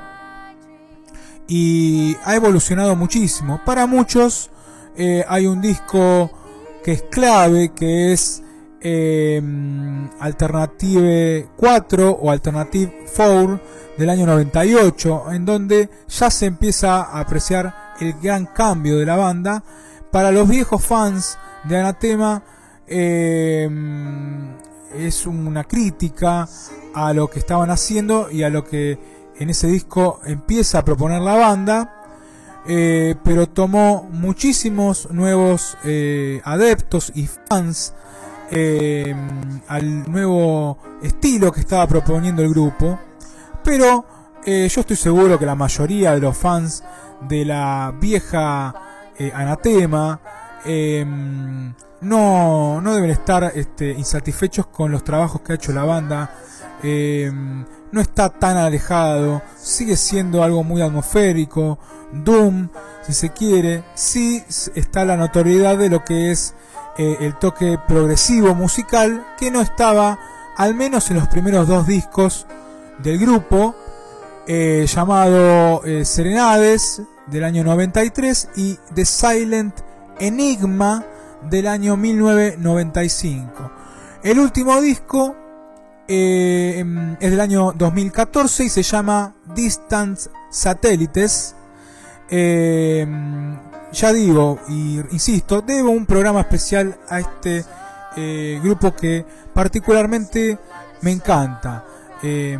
Speaker 1: y ha evolucionado muchísimo. Para muchos eh, hay un disco que es clave, que es eh, Alternative cuatro o Alternative cuatro del año noventa y ocho, en donde ya se empieza a apreciar el gran cambio de la banda. Para los viejos fans de Anathema eh, es una crítica a lo que estaban haciendo y a lo que en ese disco empieza a proponer la banda, eh, pero tomó muchísimos nuevos eh, adeptos y fans eh, al nuevo estilo que estaba proponiendo el grupo. Pero eh, yo estoy seguro que la mayoría de los fans de la vieja eh, Anathema eh, no, no deben estar este, insatisfechos con los trabajos que ha hecho la banda. Eh, no está tan alejado, sigue siendo algo muy atmosférico, doom, si se quiere. Sí está la notoriedad de lo que es eh, el toque progresivo musical, que no estaba, al menos en los primeros dos discos del grupo, eh, llamado eh, Serenades del año noventa y tres y The Silent Enigma del año mil novecientos noventa y cinco. El último disco Eh, es del año dos mil catorce y se llama Distant Satellites. Eh, ya digo y insisto, debo un programa especial a este eh, grupo que particularmente me encanta. Eh,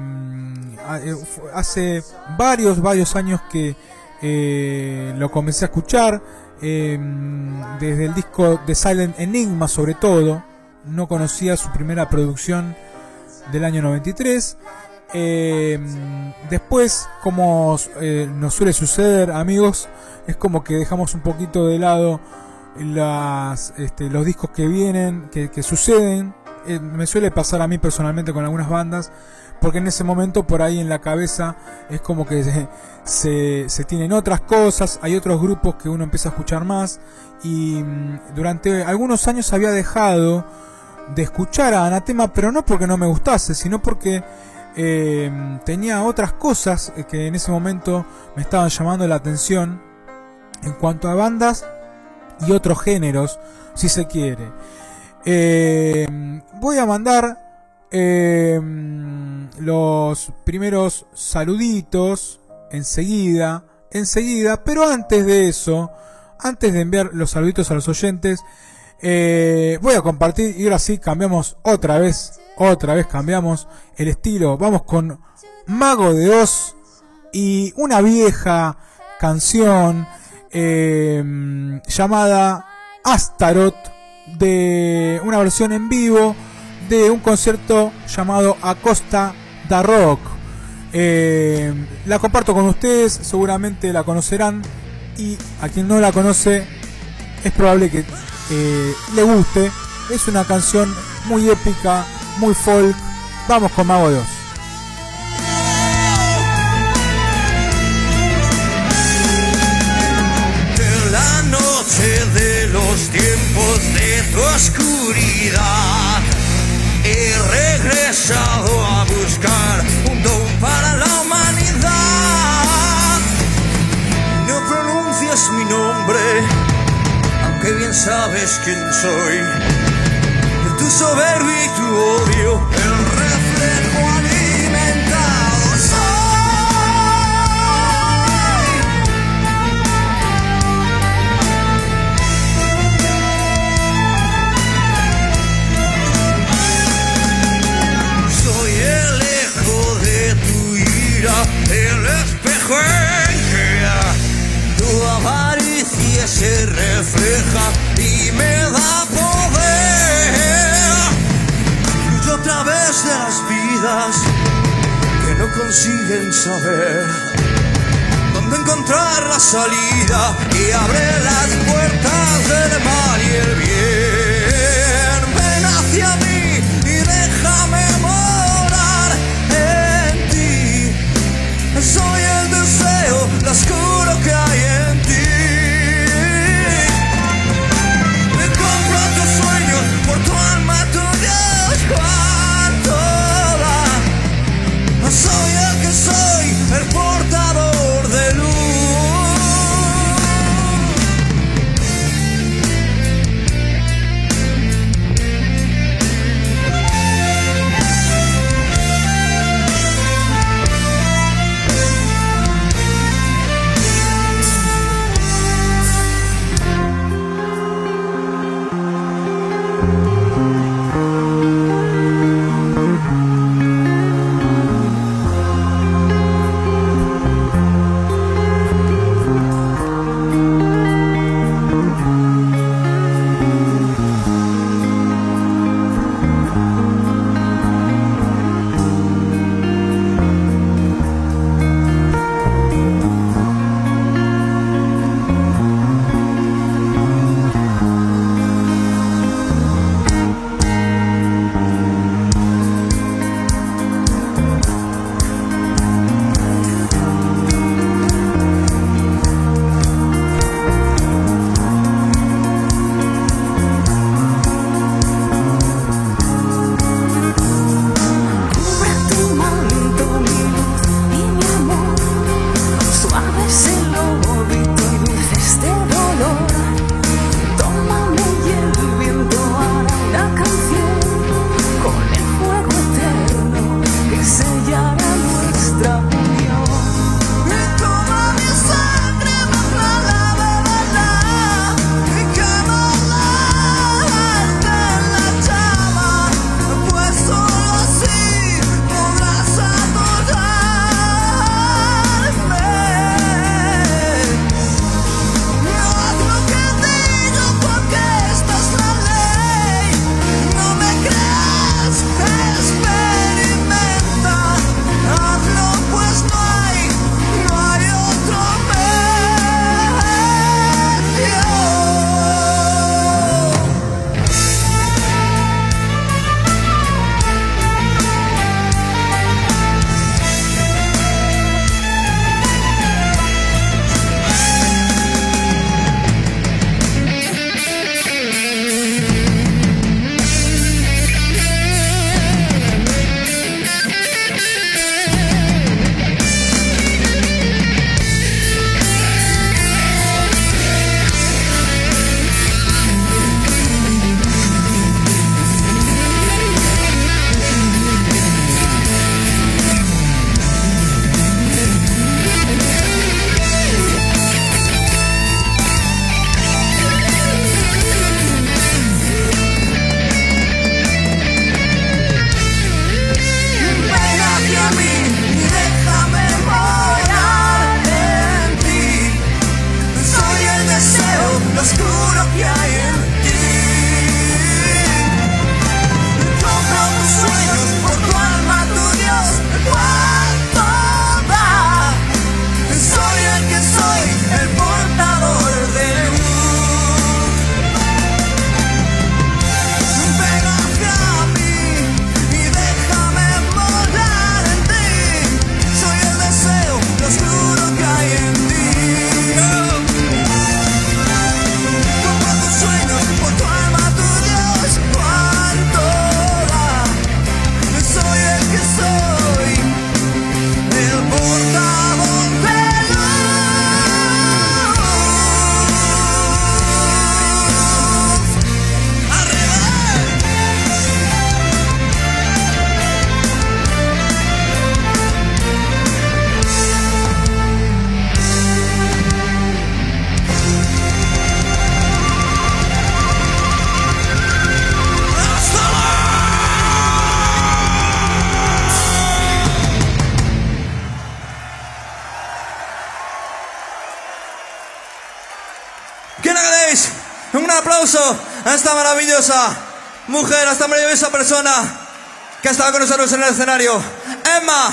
Speaker 1: hace varios, varios años que eh, lo comencé a escuchar, eh, desde el disco de Silent Enigma sobre todo. No conocía su primera producción del año noventa y tres. Eh, después, como eh, nos suele suceder, amigos, es como que dejamos un poquito de lado las, este, los discos que vienen, que, que suceden. Eh, me suele pasar a mí personalmente con algunas bandas, porque en ese momento por ahí en la cabeza es como que se, se, se tienen otras cosas, hay otros grupos que uno empieza a escuchar más, y durante algunos años había dejado de escuchar a Anathema, pero no porque no me gustase, sino porque eh, tenía otras cosas que en ese momento me estaban llamando la atención en cuanto a bandas y otros géneros, si se quiere. Eh, voy a mandar eh, los primeros saluditos enseguida, enseguida, pero antes de eso, antes de enviar los saluditos a los oyentes, eh, voy a compartir, y ahora sí cambiamos otra vez, otra vez cambiamos el estilo, vamos con Mago de Oz y una vieja canción eh, llamada Astaroth, de una versión en vivo de un concierto llamado Acosta da Rock. Eh, la comparto con ustedes, seguramente la conocerán, y a quien no la conoce es probable que eh, le guste. Es una canción muy épica, muy folk. Vamos con Mago de Oz.
Speaker 7: En la noche de los tiempos de tu oscuridad he regresado a buscar un don para la humanidad. No pronuncias mi nombre, aunque bien sabes quién soy. De tu soberbia y tu odio, el reflejo alimentado soy. Soy el eco de tu ira, el espejo en que tu avaricia se refleja y me da poder. Fluyo a través de las vidas que no consiguen saber dónde encontrar la salida, y abre las puertas del mal y el bien. Ven hacia mí y déjame morar en ti. Soy el deseo, lo oscuro que hay en ti. Me compro tus sueños, por tu alma, tu Dios, cuánto da. Soy el que soy, el portador de luz.
Speaker 8: ¿Quién agradéis? Un gran aplauso a esta maravillosa mujer, a esta maravillosa persona que ha estado con nosotros en el escenario. Emma.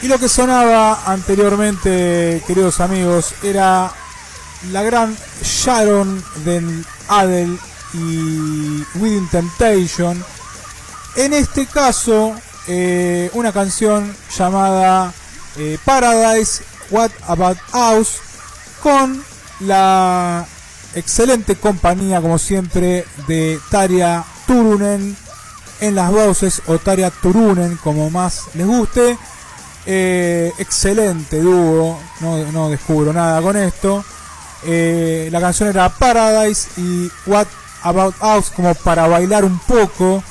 Speaker 1: Y lo que sonaba anteriormente, queridos amigos, era la gran Sharon de Adele y Within Temptation. En este caso, eh, una canción llamada eh, Paradise, What About Us, con la excelente compañía, como siempre, de Tarja Turunen en las voces, o Tarja Turunen, como más les guste. Eh, excelente dúo, no, no descubro nada con esto. Eh, la canción era Paradise y What About Us, como para bailar un poco,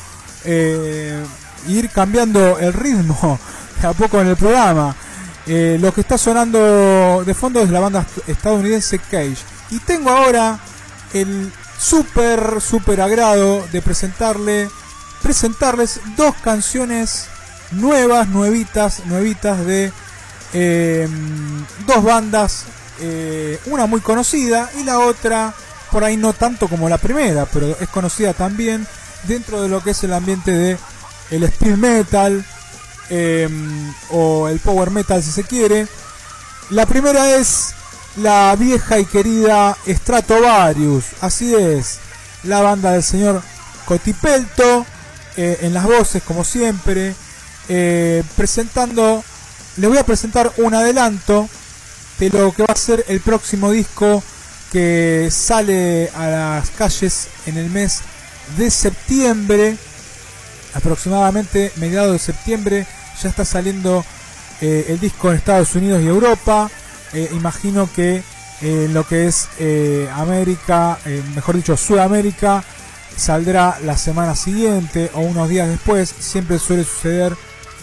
Speaker 1: eh, e ir cambiando el ritmo de a poco en el programa. Eh, lo que está sonando de fondo es la banda estadounidense Cage. Y tengo ahora el súper, súper agrado de presentarle, presentarles dos canciones nuevas, nuevitas, nuevitas de eh, dos bandas, eh, una muy conocida y la otra por ahí no tanto como la primera, pero es conocida también dentro de lo que es el ambiente de el speed metal, eh, o el power metal si se quiere. La primera es la vieja y querida Stratovarius, así es, la banda del señor Cotipelto, eh, en las voces como siempre. Eh, presentando, les voy a presentar un adelanto de lo que va a ser el próximo disco que sale a las calles en el mes de septiembre, aproximadamente mediados de septiembre. Ya está saliendo eh, el disco en Estados Unidos y Europa. Eh, imagino que eh, lo que es eh, América, eh, mejor dicho Sudamérica, saldrá la semana siguiente o unos días después. Siempre suele suceder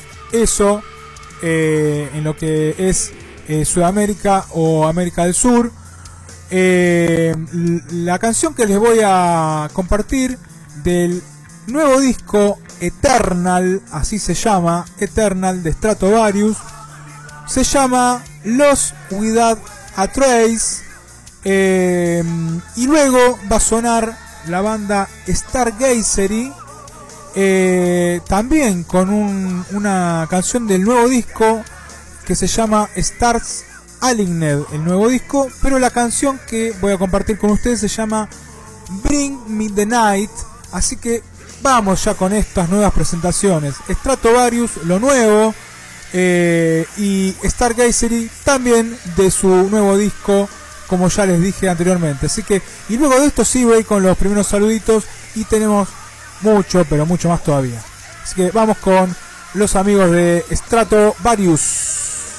Speaker 1: eso eh, en lo que es eh, Sudamérica o América del Sur. Eh, la canción que les voy a compartir del nuevo disco Eternal, así se llama, Eternal de Stratovarius, se llama Lost Without a Trace. Eh, y luego va a sonar la banda Stargazery, Eh, también con un, una canción del nuevo disco que se llama Stars Aligned, el nuevo disco, pero la canción que voy a compartir con ustedes se llama Bring Me the Night. Así que vamos ya con estas nuevas presentaciones: Stratovarius, lo nuevo, eh, y Stargazery también de su nuevo disco, como ya les dije anteriormente. Así que, y luego de esto sí voy con los primeros saluditos y tenemos mucho, pero mucho más todavía. Así que vamos con los amigos de Stratovarius.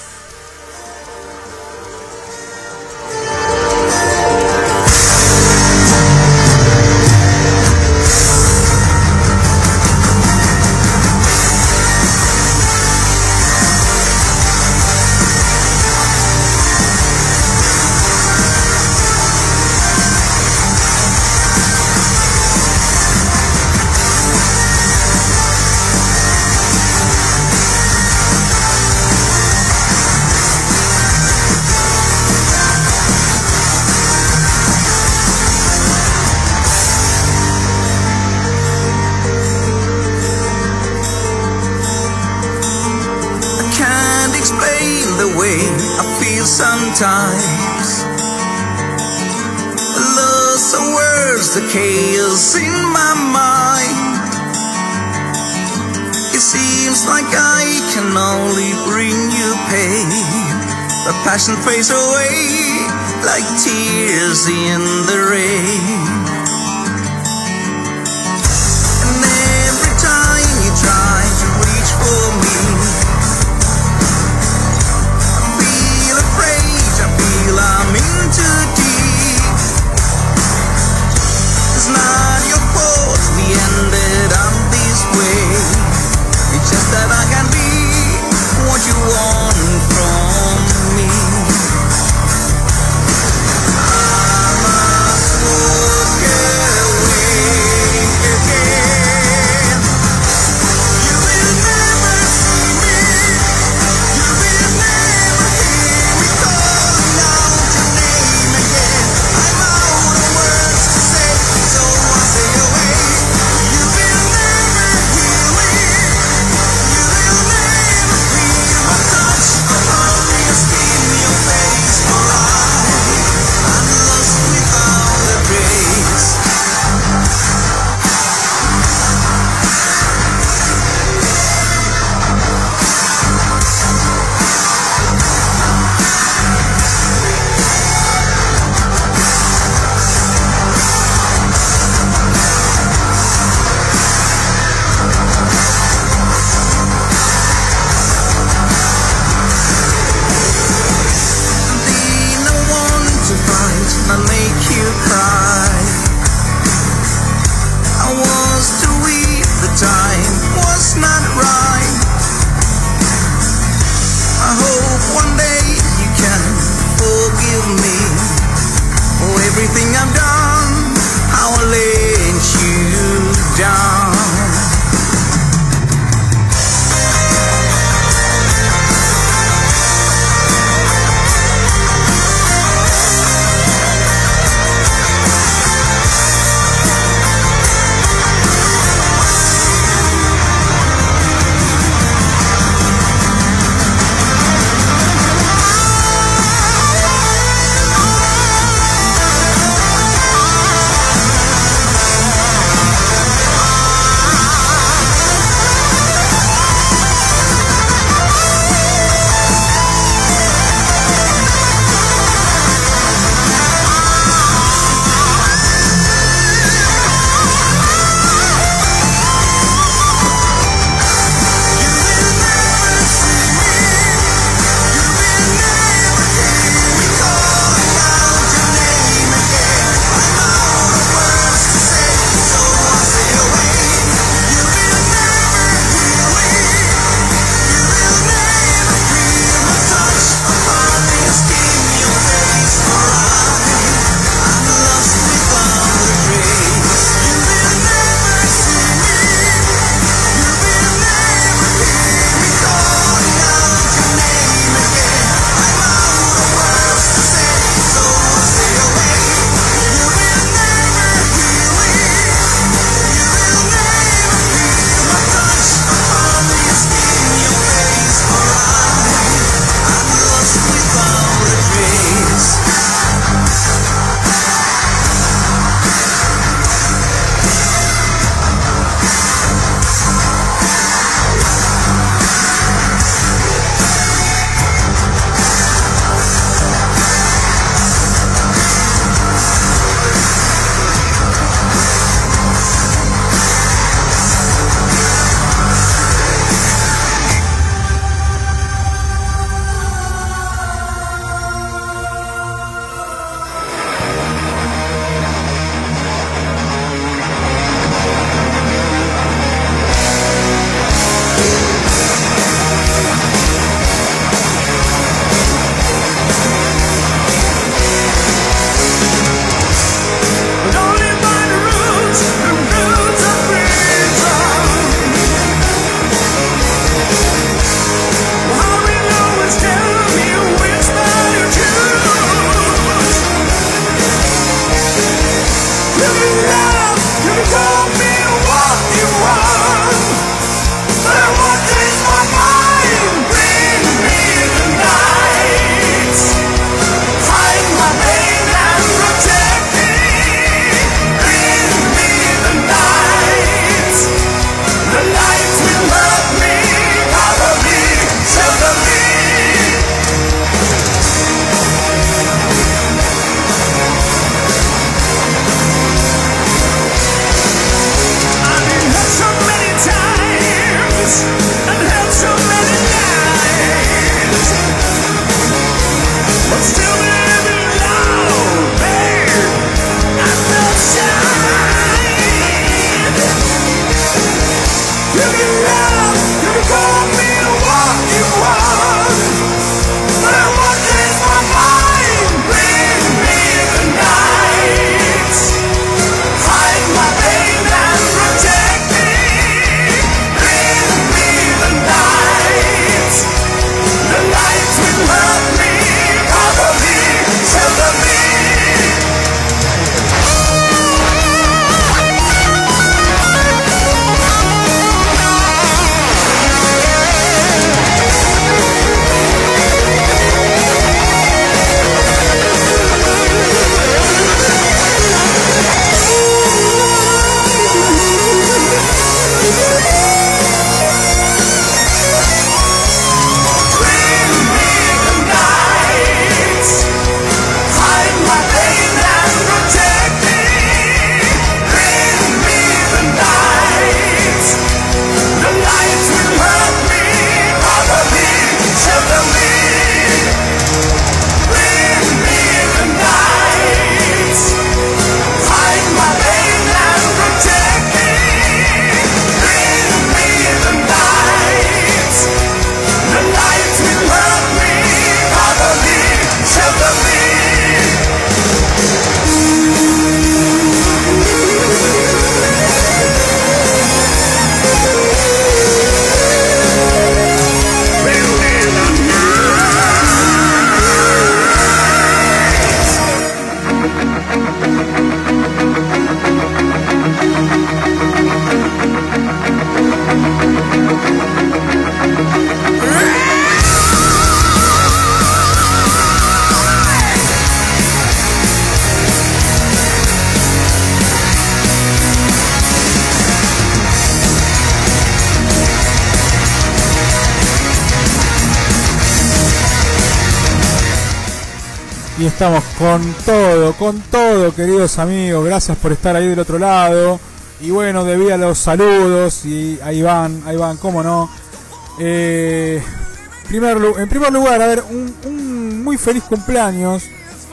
Speaker 7: Sometimes lost of words, the chaos in my mind. It seems like I can only bring you pain, but passion fades away like tears in the rain. And every time you try to reach for me, I'm in too deep. It's not your fault we ended up this way. It's just that I can be what you want from me. I must walk
Speaker 1: Y estamos con todo, con todo, queridos amigos. Gracias por estar ahí del otro lado. Y bueno, debido a los saludos, y ahí van, ahí van, cómo no. Eh, primer, en primer lugar, a ver, un, un muy feliz cumpleaños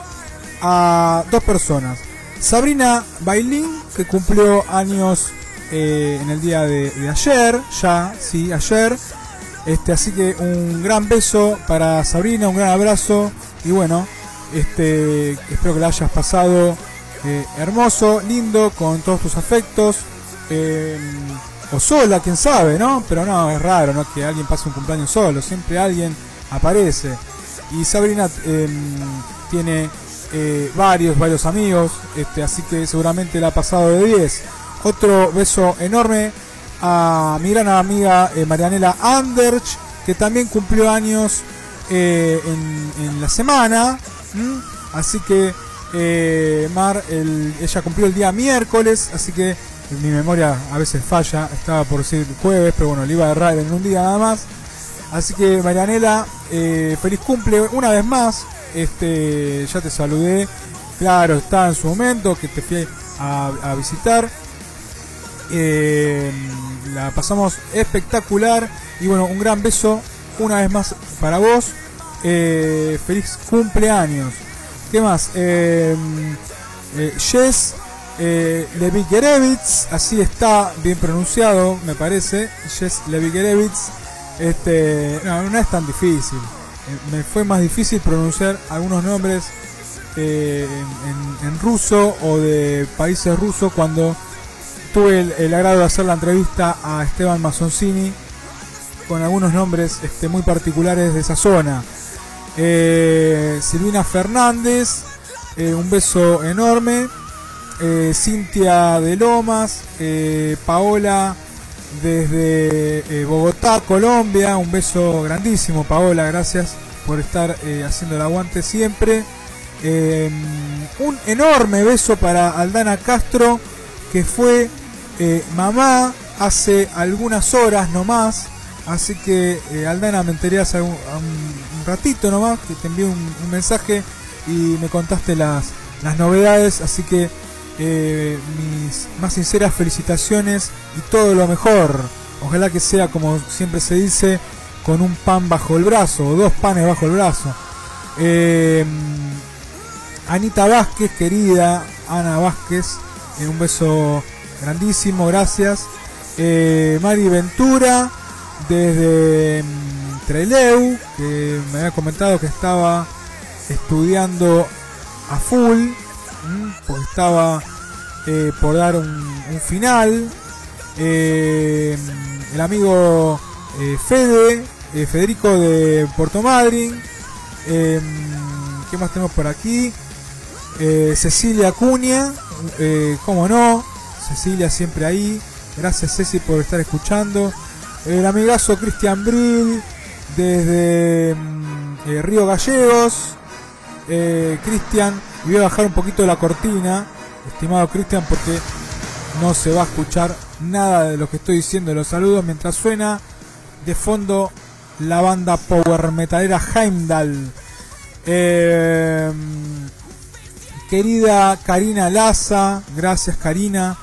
Speaker 1: a dos personas. Sabrina Bailín, que cumplió años eh, en el día de, de ayer, ya, sí, ayer. Este, así que un gran beso para Sabrina, un gran abrazo. Y bueno, Este, espero que la hayas pasado eh, hermoso, lindo, con todos tus afectos, eh, o sola, quién sabe, ¿no? Pero no, es raro, ¿no? Que alguien pase un cumpleaños solo, siempre alguien aparece. Y Sabrina eh, tiene eh, varios, varios amigos, este, así que seguramente la ha pasado de diez. Otro beso enorme a mi gran amiga eh, Marianela Anderch, que también cumplió años eh, en, en la semana. ¿Mm? Así que eh, Mar, el, ella cumplió el día miércoles, así que mi memoria a veces falla, estaba por decir jueves, pero bueno, le iba a errar en un día nada más. Así que Marianela, eh, feliz cumple una vez más. Este, ya te saludé, claro, está en su momento que te fui a, a visitar. Eh, la pasamos espectacular y bueno, un gran beso una vez más para vos. Eh, feliz cumpleaños. ¿Qué más? Eh, eh, Jess eh, Levigerevitz, así está bien pronunciado, me parece. Jess Levigerevitz. Este, no, no es tan difícil. Eh, me fue más difícil pronunciar algunos nombres eh, en, en, en ruso o de países rusos cuando tuve el, el agrado de hacer la entrevista a Esteban Mazzoncini con algunos nombres este, muy particulares de esa zona. Eh, Silvina Fernández, eh, un beso enorme. eh, Cintia de Lomas, eh, Paola desde eh, Bogotá, Colombia, un beso grandísimo, Paola, gracias por estar eh, haciendo el aguante siempre. Eh, un enorme beso para Aldana Castro, que fue eh, mamá hace algunas horas nomás. Así que eh, Aldana, me enteré hace un, un ratito nomás que te envié un, un mensaje y me contaste las, las novedades. Así que eh, mis más sinceras felicitaciones y todo lo mejor. Ojalá que sea, como siempre se dice, con un pan bajo el brazo o dos panes bajo el brazo. Eh, Anita Vázquez, querida Ana Vázquez, eh, un beso grandísimo, gracias. Eh, Mari Ventura desde um, Trelew, que me había comentado que estaba estudiando a full, ¿m? porque estaba eh, por dar un, un final. Eh, el amigo eh, Fede, eh, Federico de Puerto Madryn. Eh, ¿Qué más tenemos por aquí? Eh, Cecilia Acuña, eh, cómo no, Cecilia siempre ahí. Gracias, Ceci, por estar escuchando. El amigazo Cristian Brill desde eh, Río Gallegos. eh, Cristian, y voy a bajar un poquito la cortina, estimado Cristian, porque no se va a escuchar nada de lo que estoy diciendo. Los saludos mientras suena de fondo la banda power metalera Heimdall. eh, Querida Karina Laza, gracias Karina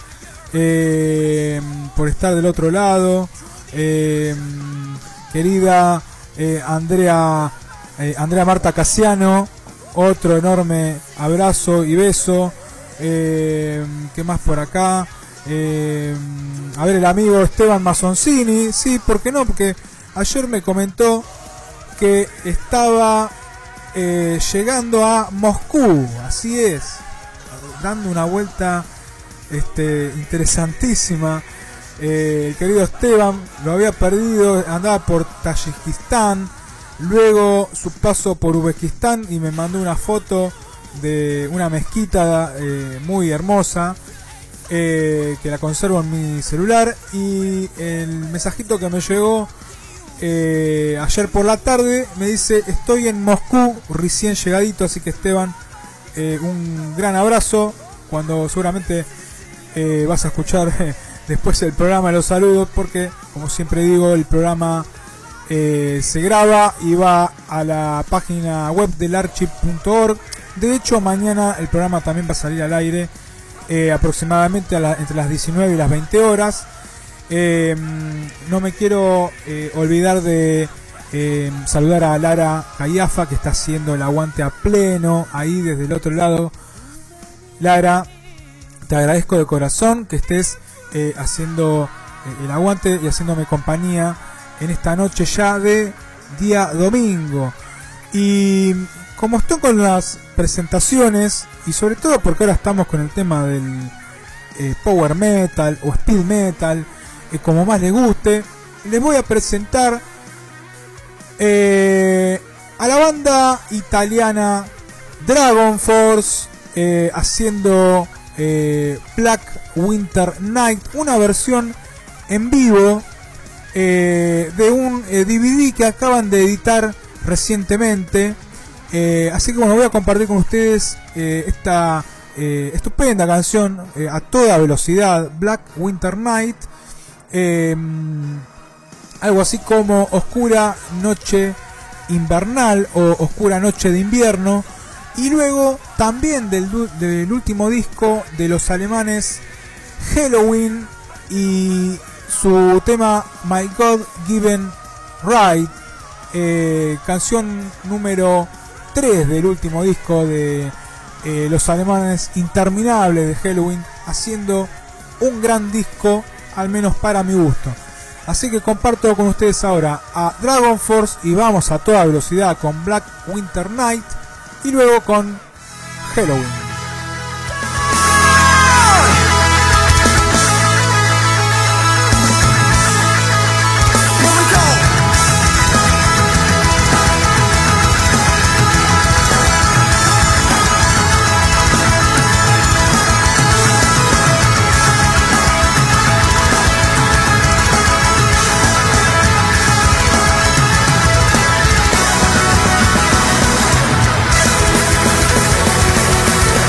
Speaker 1: eh, por estar del otro lado. Eh, querida eh, Andrea eh, Andrea Marta Casiano, otro enorme abrazo y beso. Eh, ¿Qué más por acá? Eh, a ver, el amigo Esteban Mazzoncini, sí, ¿por qué no? Porque ayer me comentó que estaba Eh, llegando a Moscú, así es, dando una vuelta este, interesantísima. Eh, el querido Esteban lo había perdido, andaba por Tayikistán, luego su paso por Uzbekistán, y me mandó una foto de una mezquita eh, muy hermosa, eh, que la conservo en mi celular. Y el mensajito que me llegó Eh, ayer por la tarde me dice: estoy en Moscú, recién llegadito. Así que Esteban, eh, un gran abrazo. Cuando seguramente eh, vas a escuchar eh, después el programa, los saludos, porque como siempre digo, el programa eh, se graba y va a la página web del archive punto org, De hecho, mañana el programa también va a salir al aire eh, aproximadamente a la, entre las diecinueve y las veinte horas. Eh, no me quiero eh, olvidar de eh, saludar a Lara Callafa, que está haciendo el aguante a pleno ahí desde el otro lado. Lara, te agradezco de corazón que estés eh, haciendo eh, el aguante y haciéndome compañía en esta noche ya de día domingo. Y como estoy con las presentaciones, y sobre todo porque ahora estamos con el tema del eh, power metal o speed metal, eh, como más les guste, les voy a presentar eh, a la banda italiana Dragon Force eh, haciendo eh, Black Winter Night, una versión en vivo eh, de un eh, D V D que acaban de editar recientemente. Eh, así que bueno, voy a compartir con ustedes eh, esta eh, estupenda canción eh, a toda velocidad, Black Winter Night, eh, algo así como Oscura Noche Invernal o Oscura Noche de Invierno, y luego también del, del último disco de los alemanes Helloween y su tema My God Given Right, eh, canción número tres del último disco de eh, los alemanes interminables de Helloween, haciendo un gran disco, al menos para mi gusto. Así que comparto con ustedes ahora a Dragon Force y vamos a toda velocidad con Black Winter Night y luego con Helloween.
Speaker 3: We'll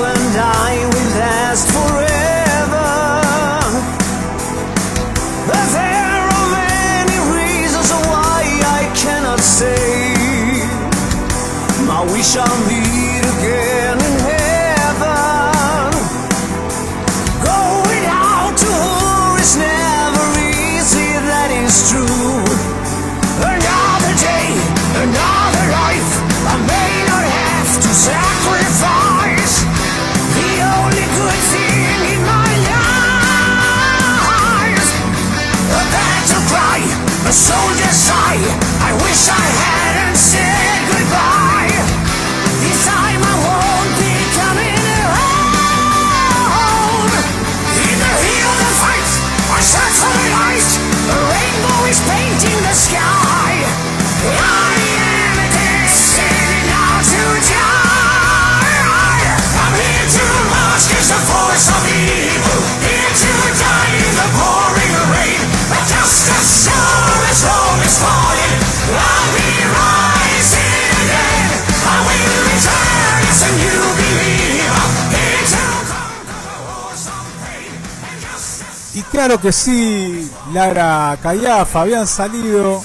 Speaker 9: and I will last forever. But there are many reasons why I cannot say my wish I'll meet again in heaven. Going out to her is never easy, that is true. Another day, another life, I may not have to sacrifice the only good thing in my life. A battle cry, a soldier's sigh, I wish I hadn't said goodbye. This time I won't be coming home. In the heat of the fight, I search for the light, a rainbow is painting the sky. I am destined now to die. I'm here to march against the force of evil, here to die in the pouring rain. But just as sure as Rome is falling, I'll be rising again. I will return as a new believer, here to conquer wars of pain. And just as
Speaker 1: Y claro que sí, Lara Callafa, habían salido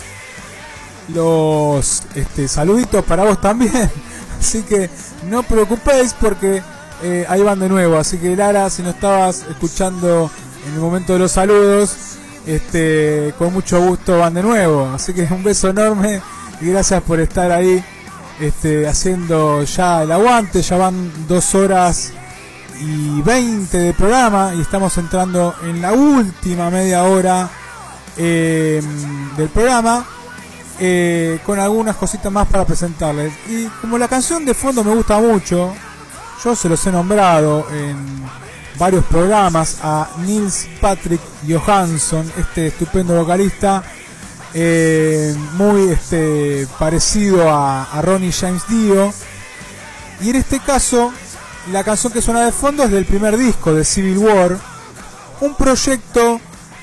Speaker 1: los este, saluditos para vos también, así que no preocupéis porque eh, ahí van de nuevo. Así que Lara, si no estabas escuchando en el momento de los saludos, este, con mucho gusto van de nuevo. Así que un beso enorme y gracias por estar ahí este, haciendo ya el aguante. Ya van dos horas y veinte de programa y estamos entrando en la última media hora eh, del programa. Eh, con algunas cositas más para presentarles. Y como la canción de fondo me gusta mucho, yo se los he nombrado en varios programas a Nils Patrick Johansson, este estupendo vocalista, eh, muy este, parecido a, a Ronnie James Dio. Y en este caso, la canción que suena de fondo es del primer disco de Civil War, un proyecto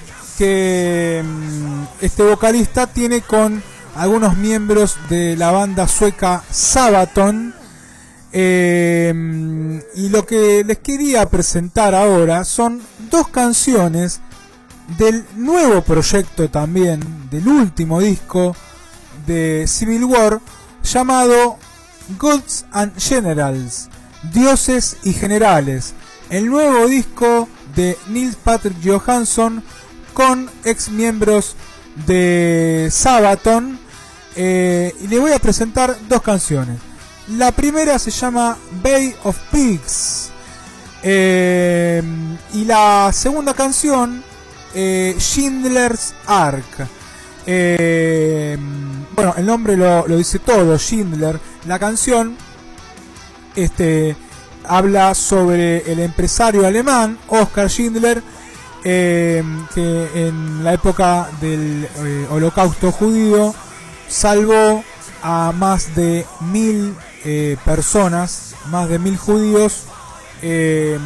Speaker 1: que este vocalista tiene con algunos miembros de la banda sueca Sabaton, eh, y lo que les quería presentar ahora son dos canciones del nuevo proyecto también, del último disco de Civil War, llamado Gods and Generals, Dioses y Generales, el nuevo disco de Nils Patrick Johansson con ex miembros de Sabaton. Eh, y les voy a presentar dos canciones. La primera se llama Bay of Pigs, eh, y la segunda canción eh, Schindler's Ark. Eh, bueno, el nombre lo, lo dice todo, Schindler. La canción este, habla sobre el empresario alemán Oskar Schindler, eh, que en la época del eh, Holocausto judío salvó a más de mil eh, personas, más de mil judíos, eh,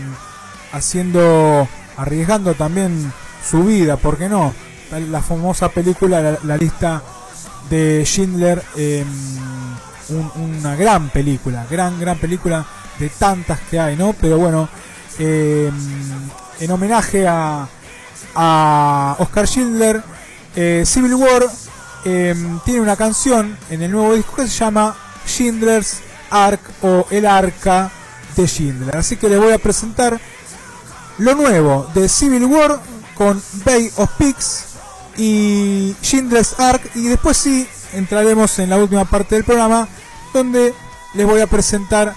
Speaker 1: haciendo, arriesgando también su vida, ¿por qué no? La famosa película, la, la lista de Schindler, eh, un, una gran película, gran, gran película de tantas que hay, ¿no? Pero bueno, eh, en homenaje a, a Oskar Schindler, eh, Civil War Eh, tiene una canción en el nuevo disco que se llama Schindler's Ark o El Arca de Schindler. Así que les voy a presentar lo nuevo de Civil War con Bay of Pigs y Schindler's Ark, y después sí entraremos en la última parte del programa donde les voy a presentar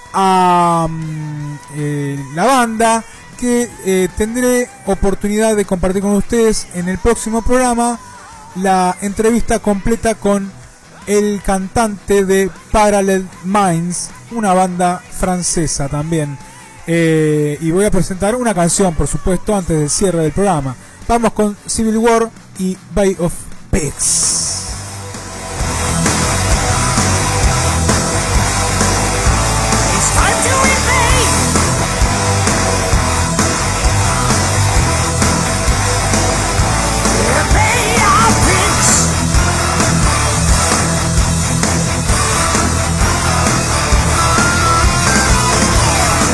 Speaker 1: a eh, la banda que eh, tendré oportunidad de compartir con ustedes en el próximo programa, la entrevista completa con el cantante de Parallel Minds, una banda francesa también. Eh, y voy a presentar una canción, por supuesto, antes del cierre del programa. Vamos con Civil War y Bay of Pigs.
Speaker 3: We'll be right back.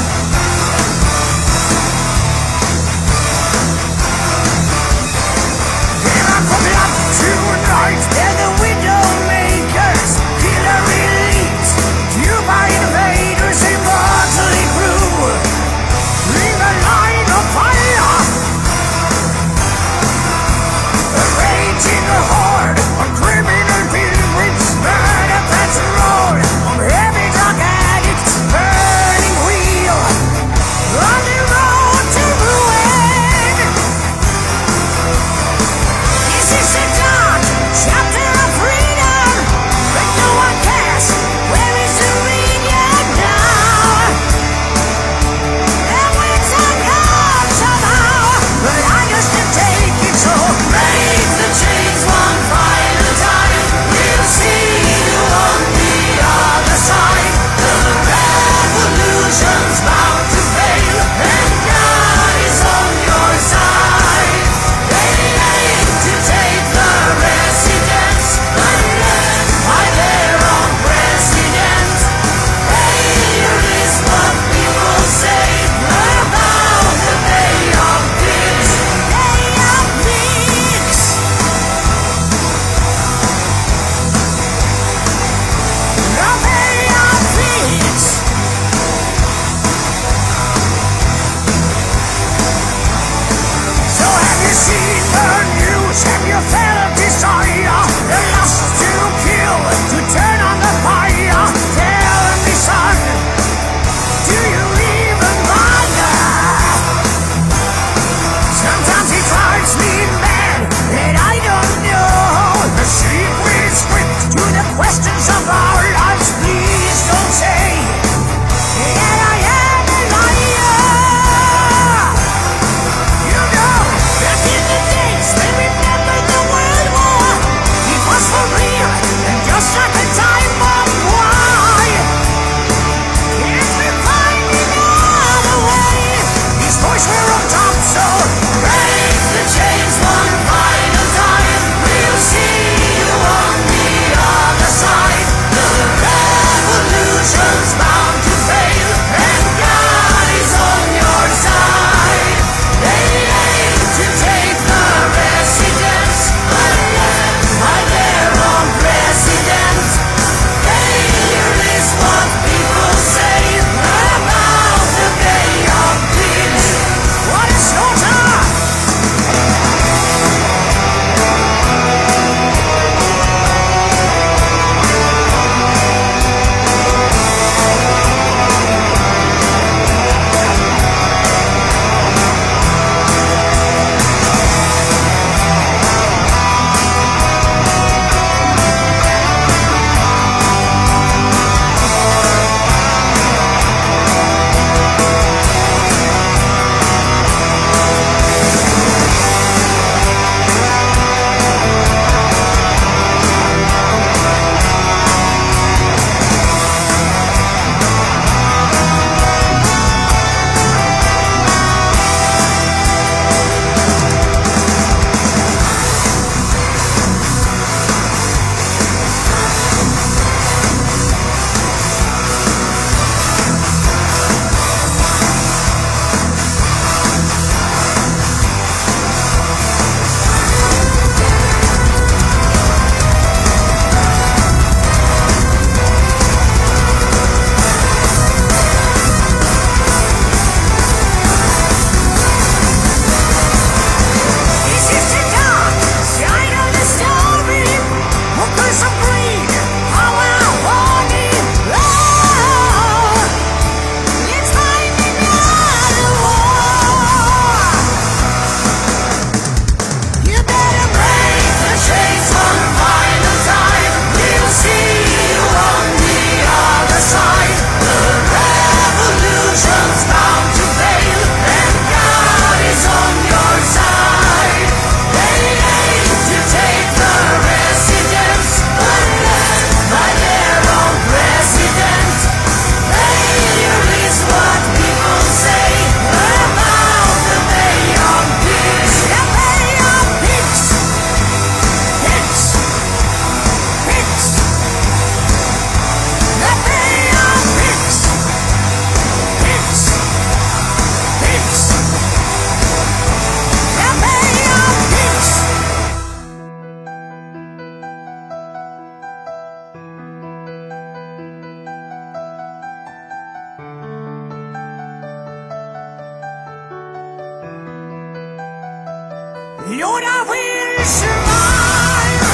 Speaker 9: Lord, I will survive.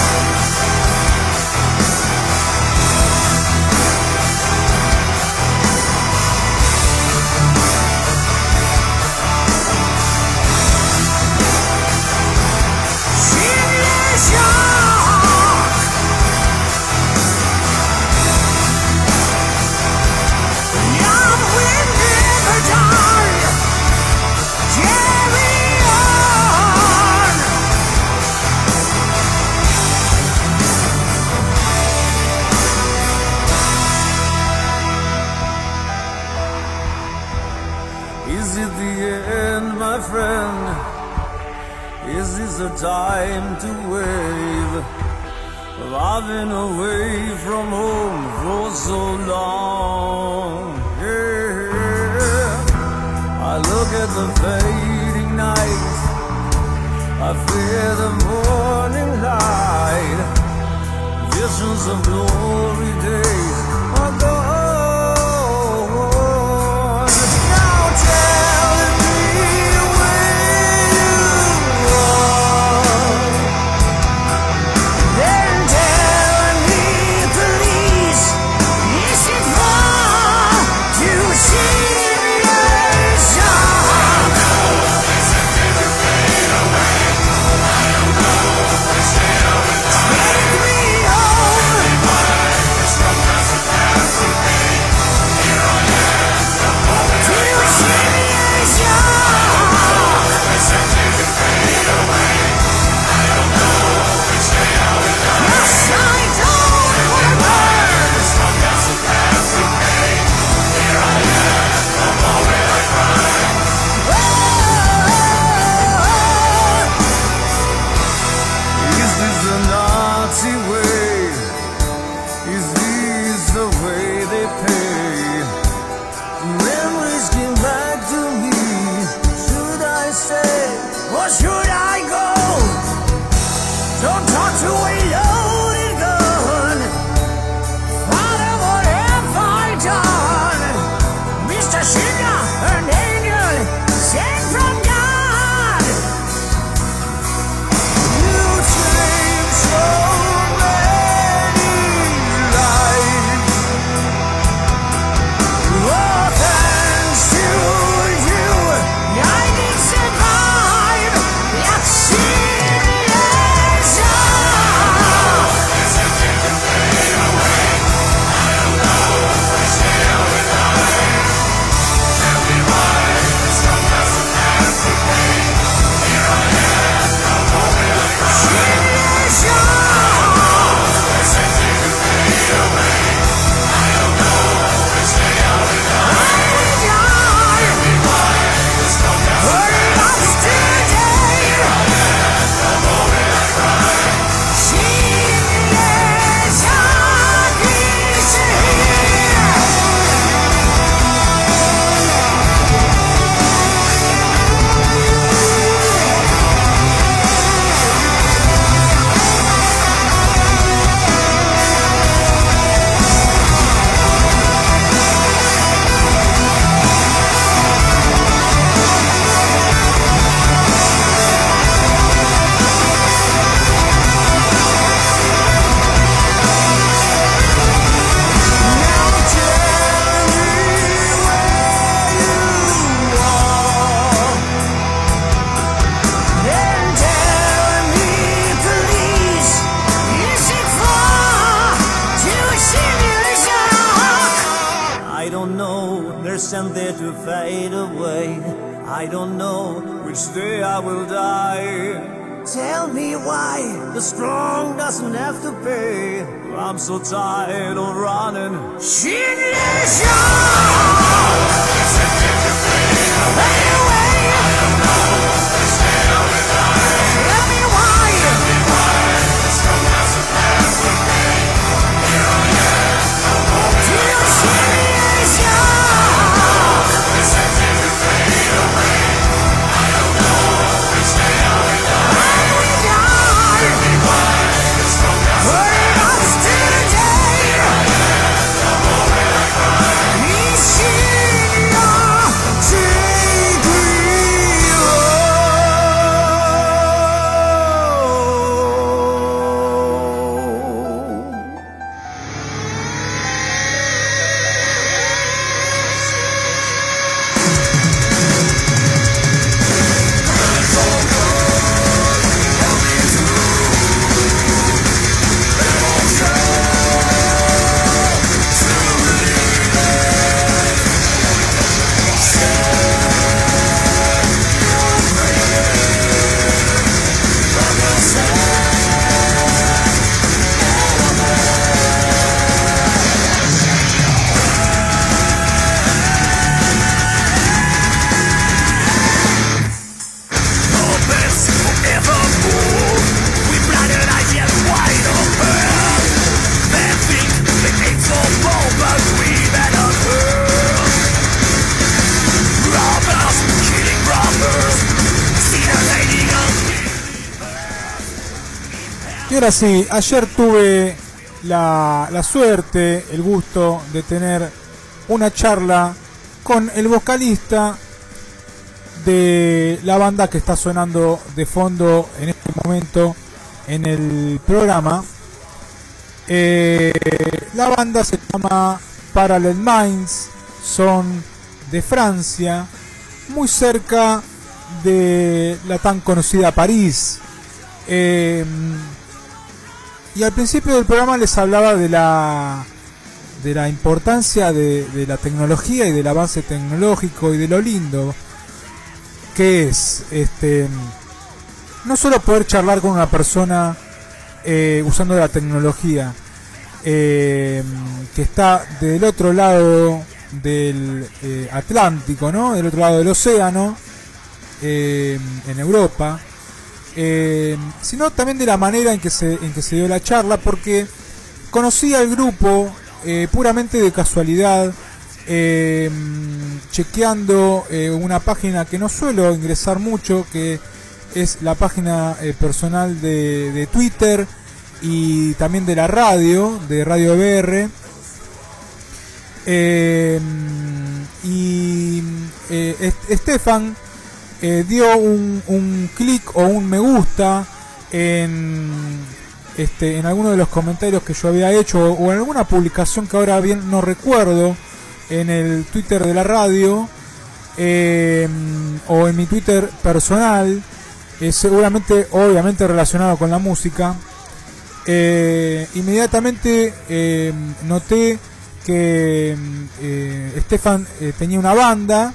Speaker 9: Serious shock. Love will never die. Carry on.
Speaker 4: Is it the end, my friend? Is this the time to wave? I've been away from home for so long. Yeah. I look at the fading night, I fear the morning light. Visions of glory days are gone. Now tell me where you are.
Speaker 9: Then tell me, please, is it wrong to sing your song? Take me home.
Speaker 4: sent there to fade away. I don't know which day I will die. Tell me why the strong doesn't have to pay. I'm so tired of running. Shitty fade away. I don't know which day I will die. Tell me why. Tell me why the strong doesn't have to pay. Here I am, no more. Till serious young. They sent me to fade away. I don't know which day I will die. I will die. Tell me why the strong doesn't have to pay. Here I am, no more will I cry. He's serious.
Speaker 1: Y ahora sí, ayer tuve la, la suerte, el gusto de tener una charla con el vocalista de la banda que está sonando de fondo en este momento en el programa. Eh, la banda se llama Parallel Minds, son de Francia, muy cerca de la tan conocida París. Eh, y al principio del programa les hablaba de la de la importancia de, de la tecnología y del avance tecnológico y de lo lindo que es este no solo poder charlar con una persona eh, usando la tecnología eh, que está del otro lado del eh, Atlántico, ¿no? Del otro lado del océano, eh, en Europa, eh, sino también de la manera en que se en que se dio la charla, porque conocí al grupo eh, puramente de casualidad, eh, chequeando eh, una página que no suelo ingresar mucho, que es la página eh, personal de, de Twitter y también de la radio, de Radio B R. Eh, y eh, Estefan eh, dio un, un clic o un me gusta en este en alguno de los comentarios que yo había hecho, o en alguna publicación que ahora bien no recuerdo, en el Twitter de la radio, eh, o en mi Twitter personal, eh, seguramente obviamente relacionado con la música. Eh, inmediatamente eh, noté que eh, Estefan eh, tenía una banda.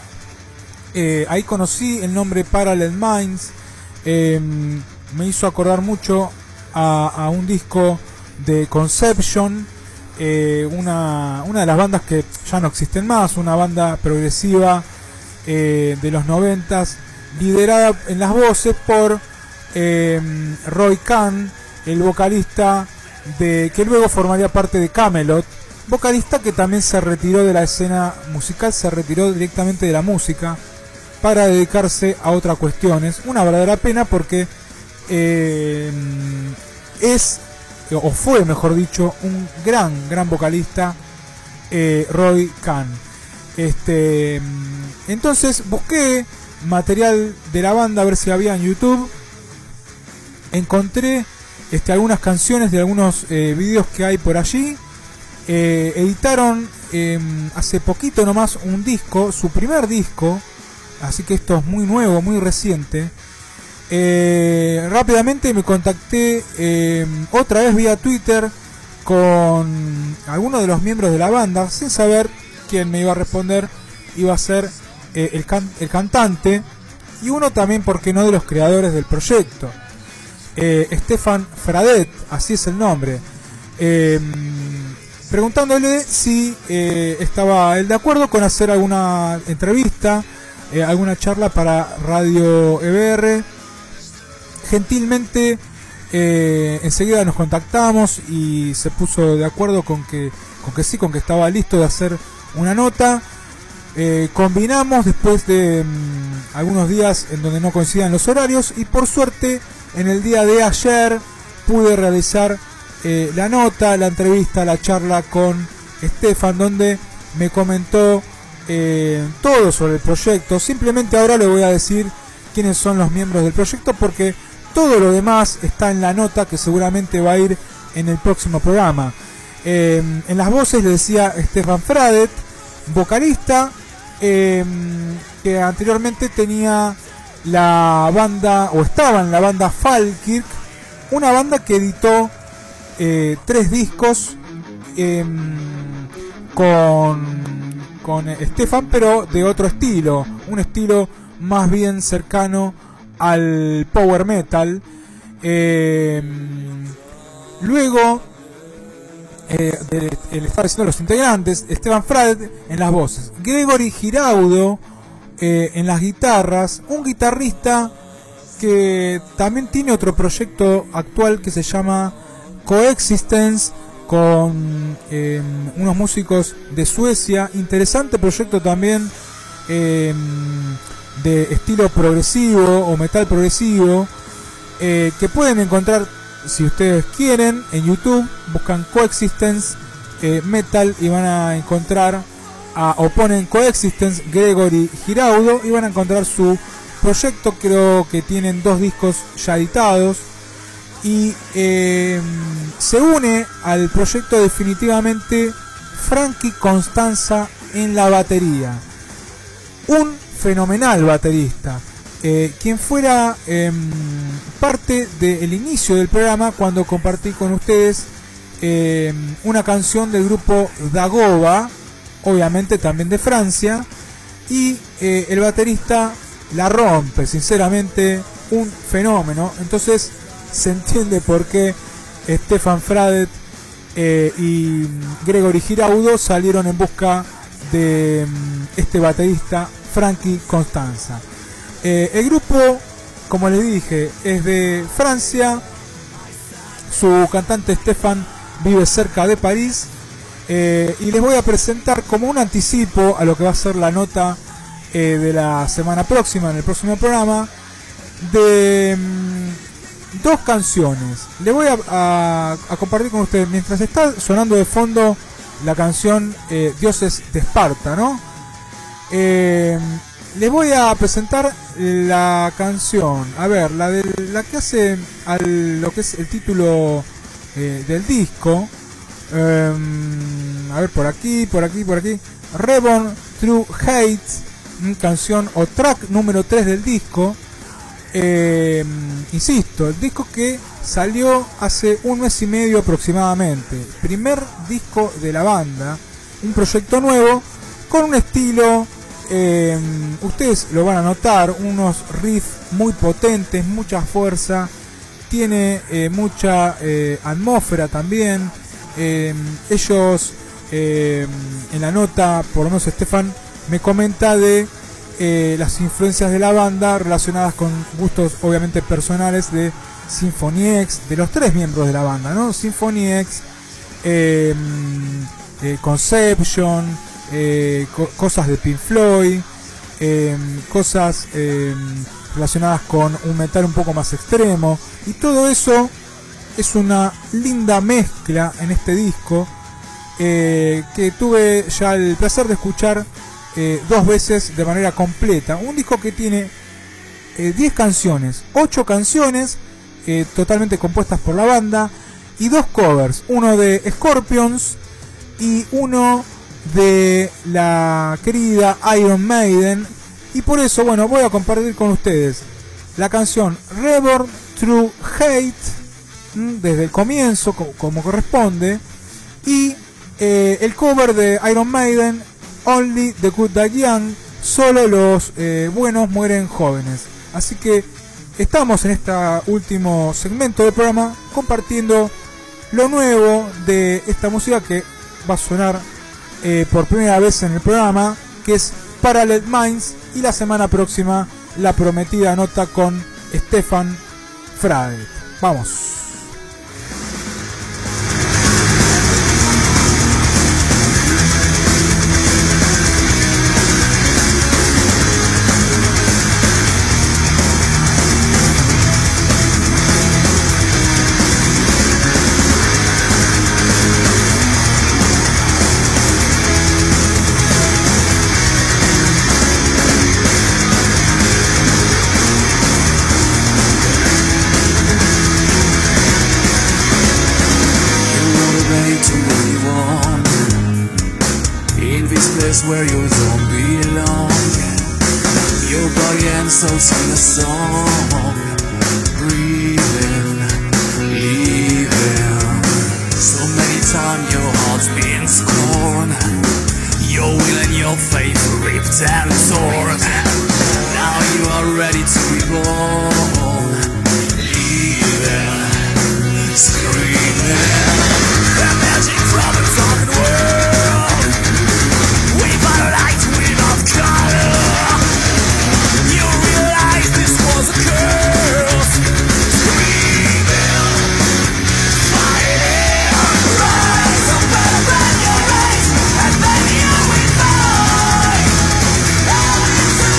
Speaker 1: Eh, ahí conocí el nombre Parallel Minds. Eh, me hizo acordar mucho a, a un disco de Conception, eh, una, una de las bandas que ya no existen más, una banda progresiva eh, de los noventas, liderada en las voces por eh, Roy Khan, el vocalista de que luego formaría parte de Kamelot, vocalista que también se retiró de la escena musical, se retiró directamente de la música para dedicarse a otras cuestiones. Una verdadera pena, porque eh, es, o fue mejor dicho, un gran, gran vocalista, eh, Roy Khan. Este, entonces busqué material de la banda a ver si había en YouTube. Encontré este, algunas canciones de algunos eh, vídeos que hay por allí. Eh, editaron eh, hace poquito nomás un disco, su primer disco, así que esto es muy nuevo, muy reciente. Eh, rápidamente me contacté eh, otra vez vía Twitter con algunos de los miembros de la banda, sin saber quién me iba a responder. Iba a ser eh, el, can el cantante y uno también, ¿por qué no?, de los creadores del proyecto, eh, Stefan Fradet, así es el nombre. Eh, preguntándole si eh, estaba él de acuerdo con hacer alguna entrevista, eh, alguna charla para Radio E B R. Gentilmente eh, enseguida nos contactamos y se puso de acuerdo con que, con que sí, con que estaba listo de hacer una nota. Eh, combinamos después de mmm, algunos días en donde no coincidían los horarios, y por suerte en el día de ayer pude realizar Eh, la nota, la entrevista, la charla con Estefan, donde me comentó eh, todo sobre el proyecto. Simplemente ahora le voy a decir quiénes son los miembros del proyecto, porque todo lo demás está en la nota que seguramente va a ir en el próximo programa. Eh, en las voces le decía Stefan Fradet, vocalista, eh, que anteriormente tenía la banda, o estaba en la banda Falkirk, una banda que editó Eh, tres discos eh, con, con Stefan, pero de otro estilo, un estilo más bien cercano al power metal. Eh, luego, eh, de, él estaba diciendo los integrantes: Stefan Fradet en las voces, Gregory Giraudo eh, en las guitarras, un guitarrista que también tiene otro proyecto actual que se llama Coexistence, con eh, unos músicos de Suecia. Interesante proyecto también, eh, de estilo progresivo o metal progresivo, eh, que pueden encontrar si ustedes quieren, en YouTube buscan Coexistence eh, Metal y van a encontrar, a, o ponen Coexistence Gregory Giraudo y van a encontrar su proyecto. Creo que tienen dos discos ya editados y eh, se une al proyecto definitivamente Frankie Constanza en la batería, un fenomenal baterista, eh, quien fuera eh, parte del inicio del programa cuando compartí con ustedes eh, una canción del grupo Dagoba, obviamente también de Francia, y eh, el baterista la rompe, sinceramente un fenómeno. Entonces se entiende por qué Stefan Fradet eh, y Gregory Giraudo salieron en busca de um, este baterista Frankie Constanza. Eh, el grupo, como les dije, es de Francia. Su cantante Stefan vive cerca de París. Eh, y les voy a presentar como un anticipo a lo que va a ser la nota eh, de la semana próxima, en el próximo programa, de um, dos canciones. Les voy a, a, a compartir con ustedes, mientras está sonando de fondo la canción eh, Dioses de Esparta, ¿no? Eh, les voy a presentar la canción, a ver, la de la que hace al, lo que es el título eh, del disco. Eh, a ver, por aquí, por aquí, por aquí. Reborn Through Hate, canción o track número tres del disco. Eh, insisto, el disco que salió hace un mes y medio aproximadamente, primer disco de la banda, un proyecto nuevo con un estilo, eh, ustedes lo van a notar, unos riffs muy potentes, mucha fuerza, tiene eh, mucha eh, atmósfera también. Eh, ellos eh, en la nota, por lo menos Stefan me comenta de Eh, las influencias de la banda relacionadas con gustos obviamente personales de Symphony X, de los tres miembros de la banda, ¿no? Symphony X, eh, eh, Conception, eh, co cosas de Pink Floyd, eh, cosas eh, relacionadas con un metal un poco más extremo, y todo eso es una linda mezcla en este disco eh, que tuve ya el placer de escuchar Eh, dos veces de manera completa. Un disco que tiene eh, diez canciones, ocho canciones eh, totalmente compuestas por la banda y dos covers, uno de Scorpions y uno de la querida Iron Maiden. Y por eso, bueno, voy a compartir con ustedes la canción Reborn Through Hate, mmm, desde el comienzo, como, como corresponde, y eh, el cover de Iron Maiden, Only the Good Die Young, solo los eh, buenos mueren jóvenes. Así que estamos en este último segmento del programa compartiendo lo nuevo de esta música que va a sonar eh, por primera vez en el programa, que es Parallel Minds, y la semana próxima la prometida nota con Stefan Fradet. Vamos.
Speaker 3: Where you don't belong, your body and soul sing a song, breathing, leaving. So many times your heart's been scorned, your will and your faith ripped and torn. Now you are ready to be born, leaving, screaming. The magic from the dark world. You realize this was a curse. Screaming, fighting, rise up better than your race, and then you will find.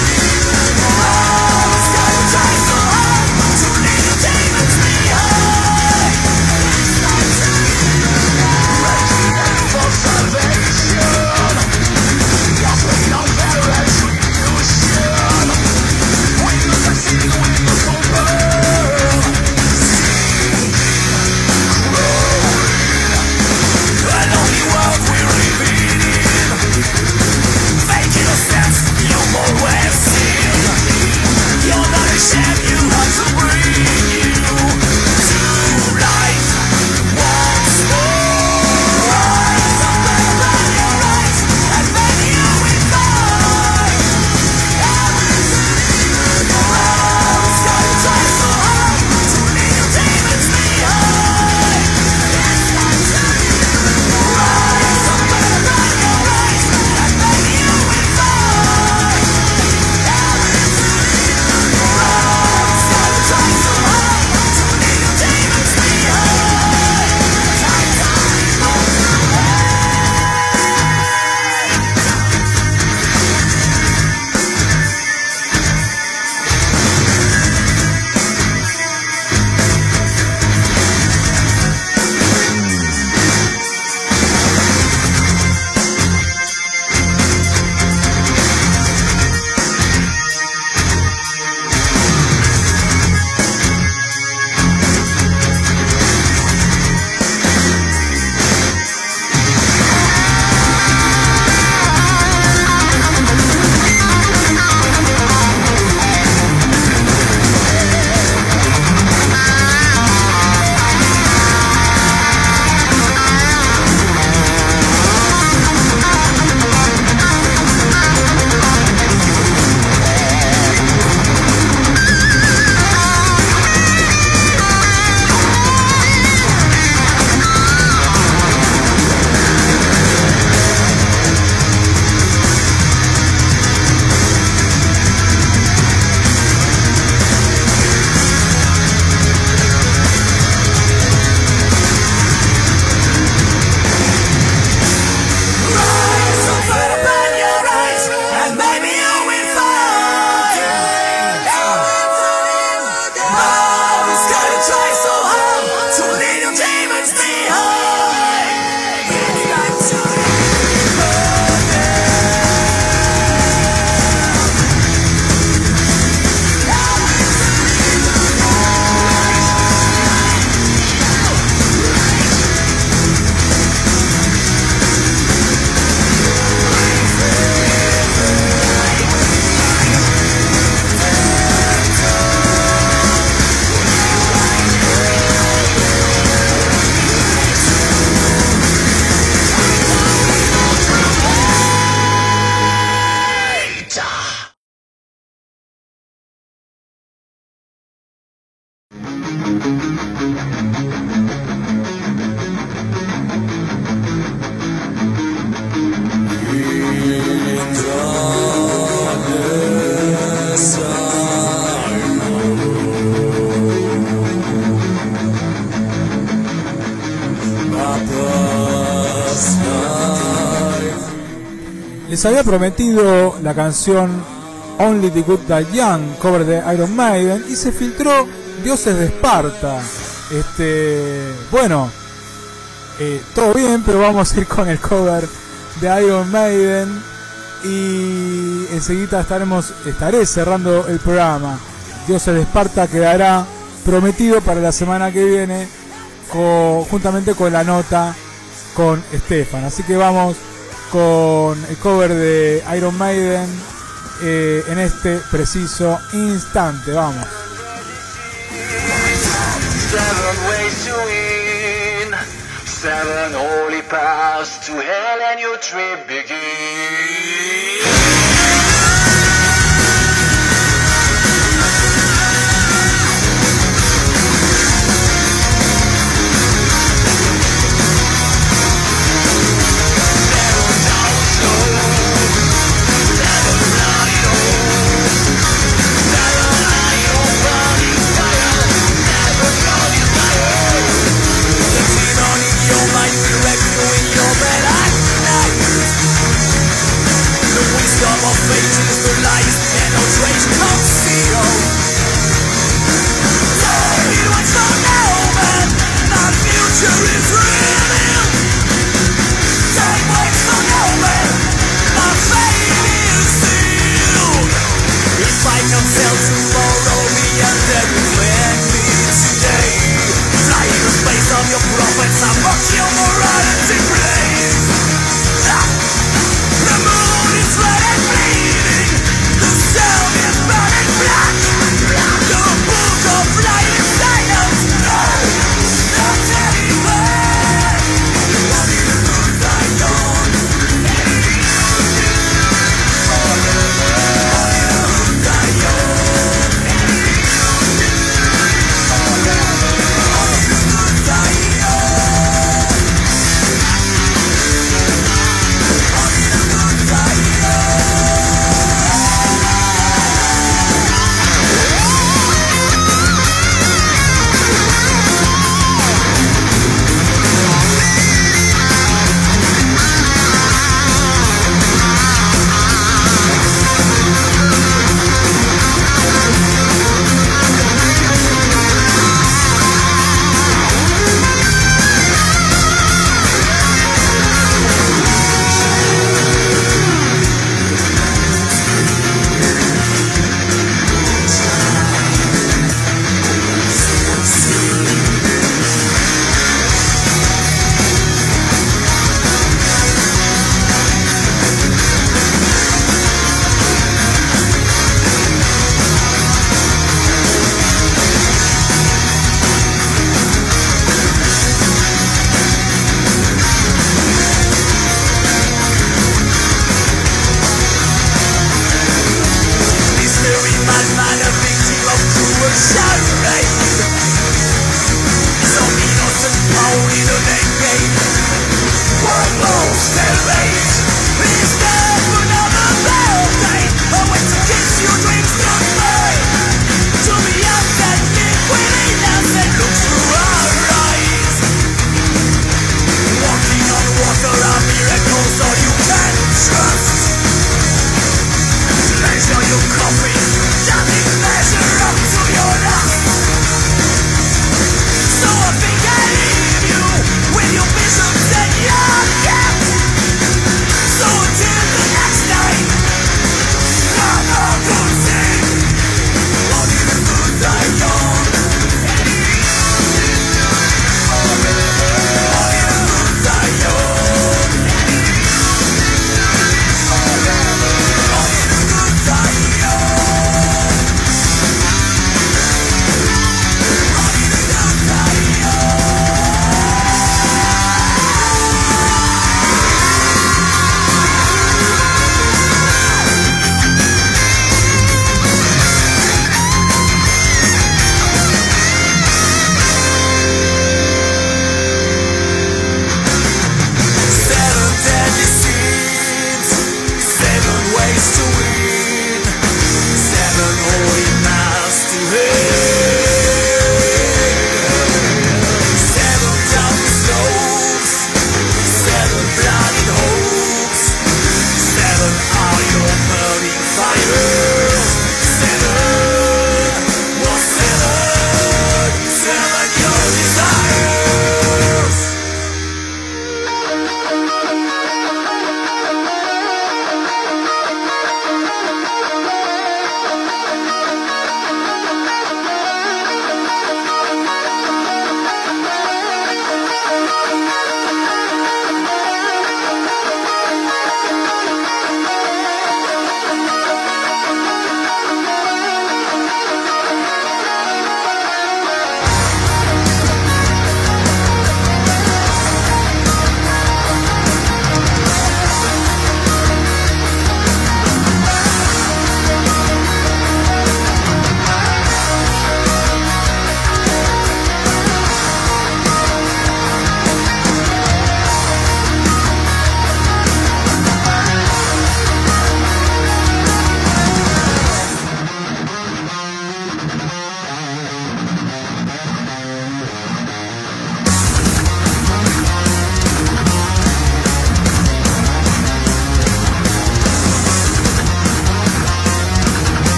Speaker 1: había prometido la canción Only the Good Die Young, cover de Iron Maiden, y se filtró Dioses de Esparta. Este, bueno, eh, todo bien, pero vamos a ir con el cover de Iron Maiden y enseguida estaremos, estaré cerrando el programa. Dioses de Esparta quedará prometido para la semana que viene, con, juntamente con la nota con Stefan. Así que vamos con el cover de Iron Maiden eh, en este preciso instante. Vamos.
Speaker 10: Seven ways to win, seven holy paths to hell, and your trip begins. Of fate is the life and outrage concealed. It was for now, but our future is revealed. Time waits for no man, our fate is sealed. If I can tell tomorrow, me and them will end me today. Fly into space on your prophets and mock your morality blaze. The moon is red and bleeding, the sun is burning black. The book of light is silent, no, not anywhere. Only the good die young, only the good die young, only the good die young.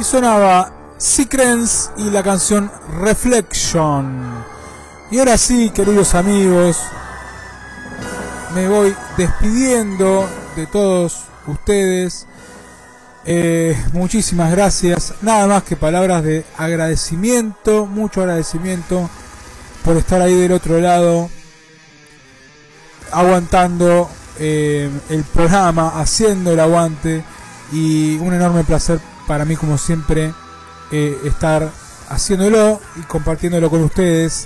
Speaker 1: y sonaba Secrets y la canción Reflection. Y ahora sí, queridos amigos, me voy despidiendo de todos ustedes. Eh, muchísimas gracias, nada más que palabras de agradecimiento, mucho agradecimiento por estar ahí del otro lado, aguantando eh, el programa, haciendo el aguante, y un enorme placer para mí, como siempre, eh, estar haciéndolo y compartiéndolo con ustedes.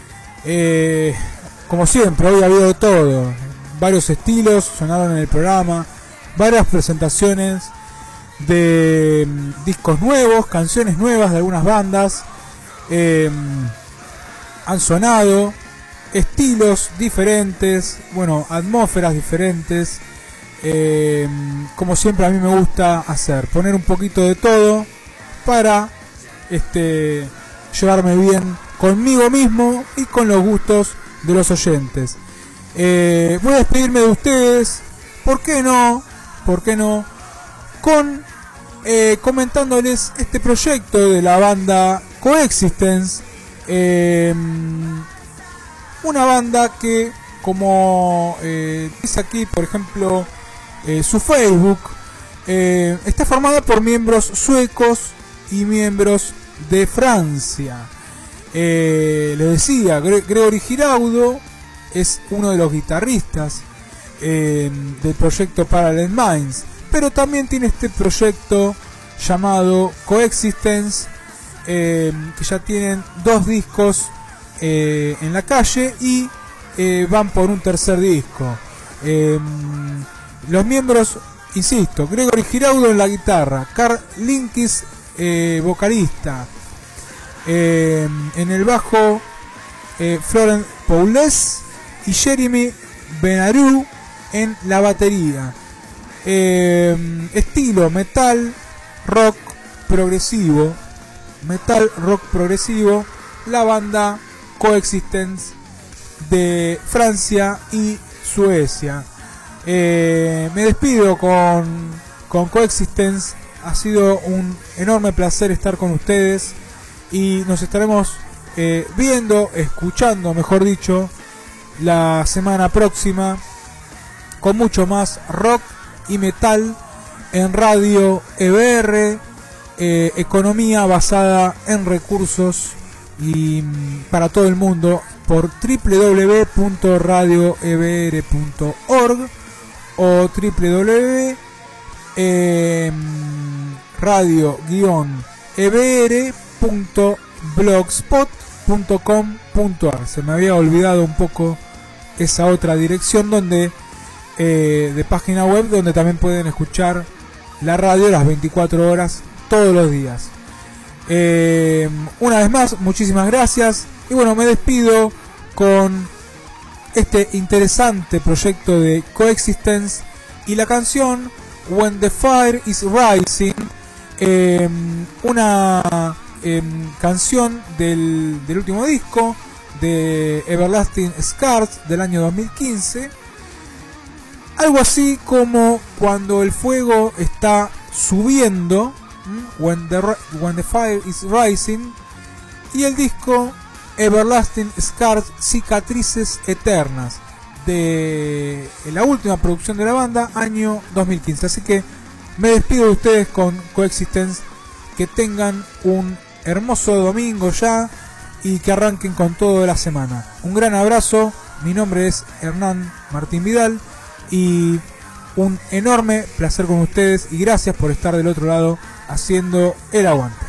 Speaker 1: Eh, como siempre, hoy ha habido de todo, varios estilos sonaron en el programa, varias presentaciones de um, discos nuevos, canciones nuevas de algunas bandas, eh, han sonado, estilos diferentes, bueno, atmósferas diferentes, eh, como siempre a mí me gusta hacer, poner un poquito de todo para este, llevarme bien conmigo mismo y con los gustos de los oyentes. Eh, voy a despedirme de ustedes, ¿por qué no? ¿Por qué no? Con eh, comentándoles este proyecto de la banda Coexistence, eh, una banda que, como eh, dice aquí, por ejemplo, eh, su Facebook, eh, está formada por miembros suecos y miembros de Francia. Eh, les decía, Gre- Gregory Giraudo es uno de los guitarristas eh, del proyecto Parallel Minds, pero también tiene este proyecto llamado Coexistence, eh, que ya tienen dos discos eh, en la calle y eh, van por un tercer disco. Eh, los miembros, insisto, Gregory Giraudo en la guitarra, Carl Linkis eh, vocalista, eh, en el bajo eh, Florent Poules y Jeremy Benarou en la batería. Eh, estilo metal rock progresivo, metal rock progresivo, la banda Coexistence de Francia y Suecia. Eh, me despido con, con Coexistence, ha sido un enorme placer estar con ustedes y nos estaremos eh, viendo, escuchando, mejor dicho, la semana próxima con mucho más rock y metal en Radio E B R, eh, economía basada en recursos y mm, para todo el mundo por doble u doble u doble u punto radio e b r punto org o doble u doble u doble u punto radio e b r punto blogspot punto com punto a r. Se me había olvidado un poco esa otra dirección donde eh, de página web, donde también pueden escuchar la radio las veinticuatro horas todos los días. Eh, una vez más, muchísimas gracias y bueno, me despido con este interesante proyecto de Coexistence y la canción When the Fire is Rising, eh, una eh, canción del, del último disco de Everlasting Scars del año dos mil quince, algo así como cuando el fuego está subiendo, when the, when the Fire is Rising, y el disco Everlasting Scars, Cicatrices Eternas, de la última producción de la banda, año dos mil quince. Así que me despido de ustedes con Coexistence, que tengan un hermoso domingo ya y que arranquen con todo de la semana. Un gran abrazo, mi nombre es Hernán Martín Vidal y un enorme placer con ustedes y gracias por estar del otro lado haciendo el aguante.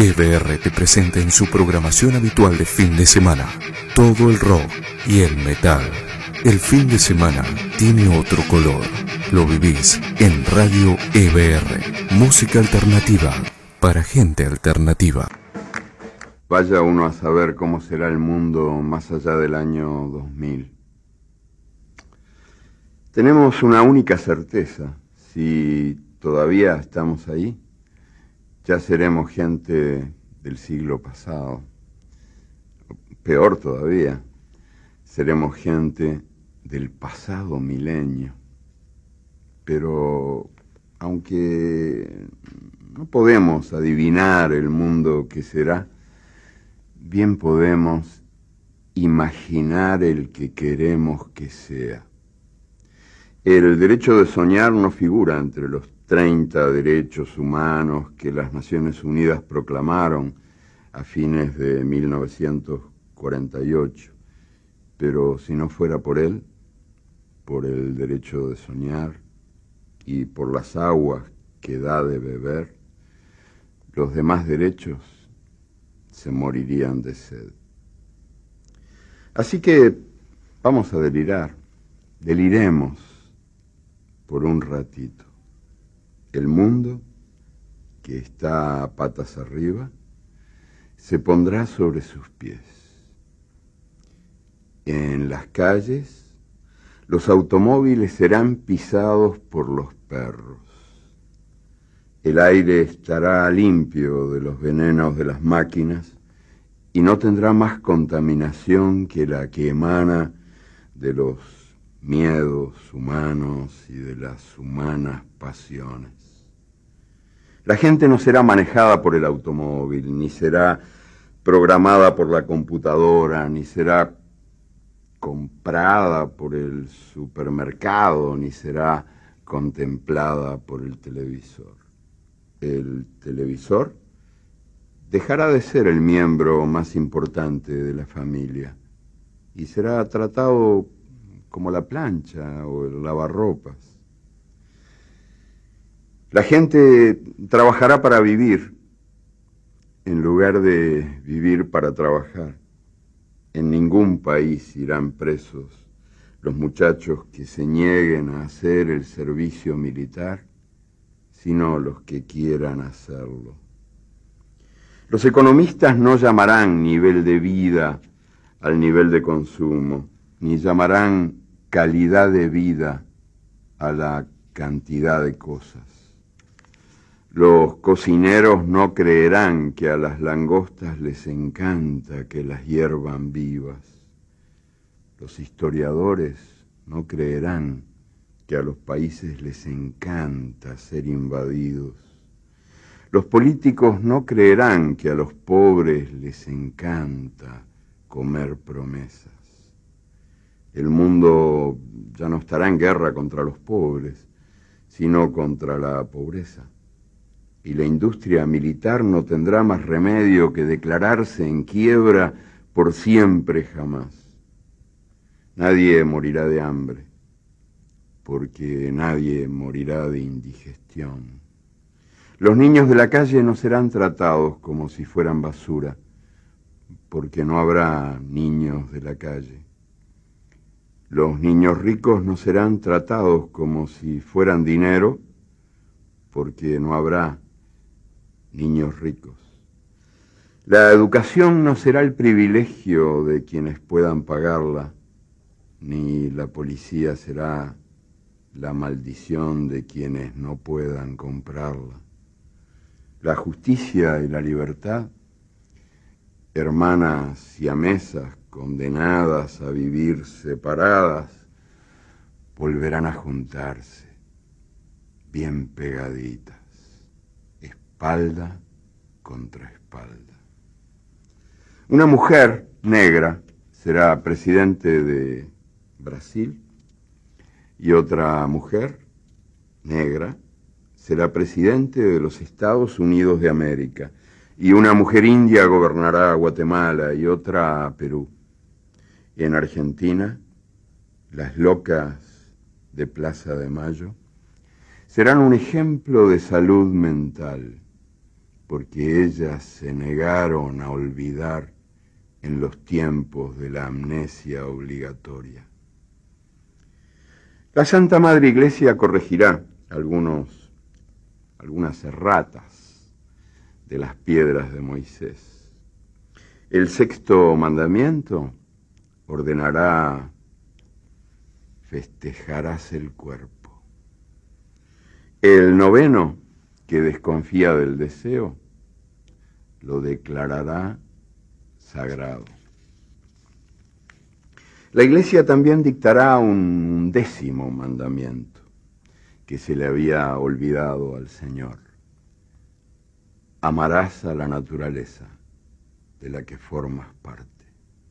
Speaker 2: E B R te presenta en su programación habitual de fin de semana todo el rock y el metal. El fin de semana tiene otro color. Lo vivís en Radio E B R. Música alternativa para gente alternativa.
Speaker 11: Vaya uno a saber cómo será el mundo más allá del año dos mil. Tenemos una única certeza: si todavía estamos ahí, ya seremos gente del siglo pasado. Peor todavía, seremos gente del pasado milenio. Pero aunque no podemos adivinar el mundo que será, bien podemos imaginar el que queremos que sea. El derecho de soñar no figura entre los treinta derechos humanos que las Naciones Unidas proclamaron a fines de mil novecientos cuarenta y ocho. Pero si no fuera por él, por el derecho de soñar y por las aguas que da de beber, los demás derechos se morirían de sed. Así que vamos a delirar, deliremos por un ratito. El mundo, que está a patas arriba, se pondrá sobre sus pies. En las calles, los automóviles serán pisados por los perros. El aire estará limpio de los venenos de las máquinas y no tendrá más contaminación que la que emana de los miedos humanos y de las humanas pasiones. La gente no será manejada por el automóvil, ni será programada por la computadora, ni será comprada por el supermercado, ni será contemplada por el televisor. El televisor dejará de ser el miembro más importante de la familia y será tratado como la plancha o el lavarropas. La gente trabajará para vivir en lugar de vivir para trabajar. En ningún país irán presos los muchachos que se nieguen a hacer el servicio militar, sino los que quieran hacerlo. Los economistas no llamarán nivel de vida al nivel de consumo, ni llamarán calidad de vida a la cantidad de cosas. Los cocineros no creerán que a las langostas les encanta que las hiervan vivas. Los historiadores no creerán que a los países les encanta ser invadidos. Los políticos no creerán que a los pobres les encanta comer promesas. El mundo ya no estará en guerra contra los pobres, sino contra la pobreza. Y la industria militar no tendrá más remedio que declararse en quiebra por siempre jamás. Nadie morirá de hambre, porque nadie morirá de indigestión. Los niños de la calle no serán tratados como si fueran basura, porque no habrá niños de la calle. Los niños ricos no serán tratados como si fueran dinero, porque no habrá niños ricos. La educación no será el privilegio de quienes puedan pagarla, ni la policía será la maldición de quienes no puedan comprarla. La justicia y la libertad, hermanas siamesas condenadas a vivir separadas, volverán a juntarse, bien pegaditas, espalda contra espalda. Una mujer negra será presidente de Brasil y otra mujer negra será presidente de los Estados Unidos de América, y una mujer india gobernará Guatemala y otra Perú. En Argentina, las locas de Plaza de Mayo serán un ejemplo de salud mental, porque ellas se negaron a olvidar en los tiempos de la amnesia obligatoria. La Santa Madre Iglesia corregirá algunos, algunas erratas de las piedras de Moisés. El sexto mandamiento ordenará: festejarás el cuerpo. El noveno, que desconfía del deseo, lo declarará sagrado. La Iglesia también dictará un décimo mandamiento que se le había olvidado al Señor. Amarás a la naturaleza de la que formas parte.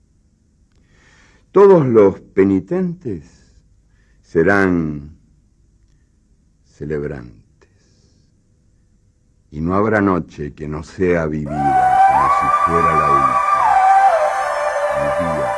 Speaker 11: Todos los penitentes serán celebrantes y no habrá noche que no sea vivida como si fuera la última. Vivida.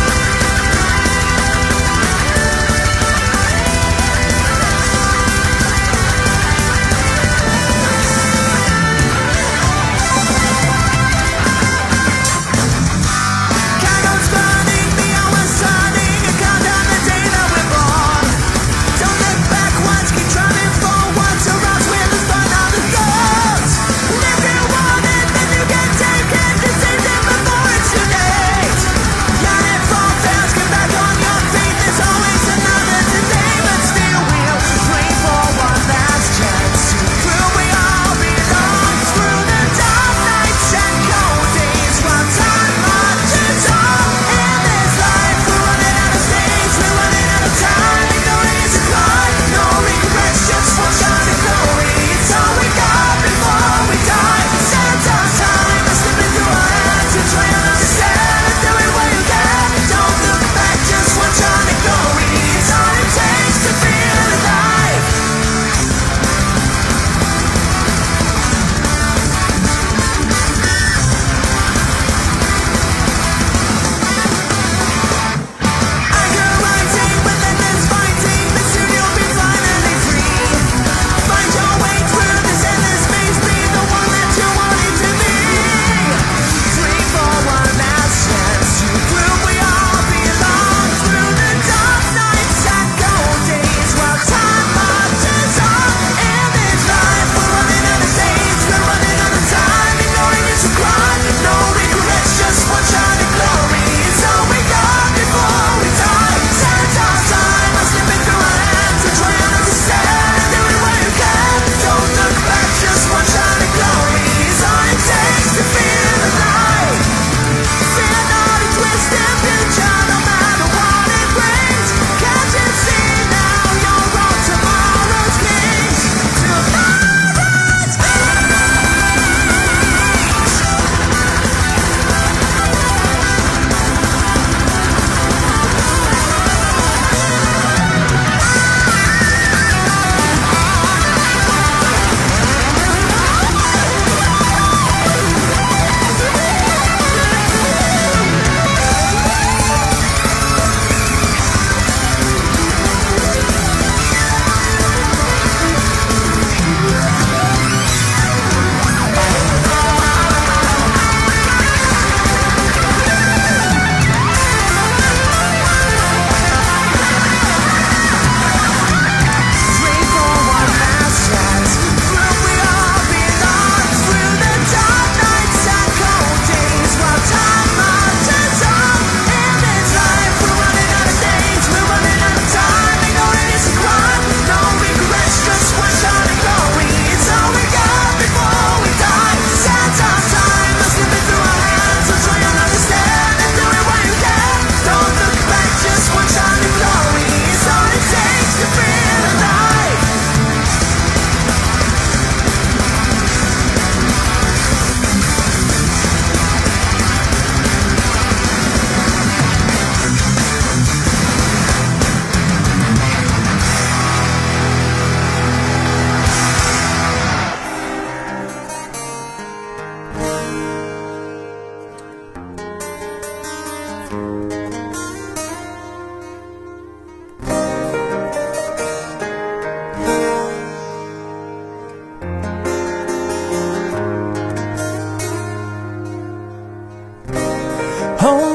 Speaker 3: Here we go!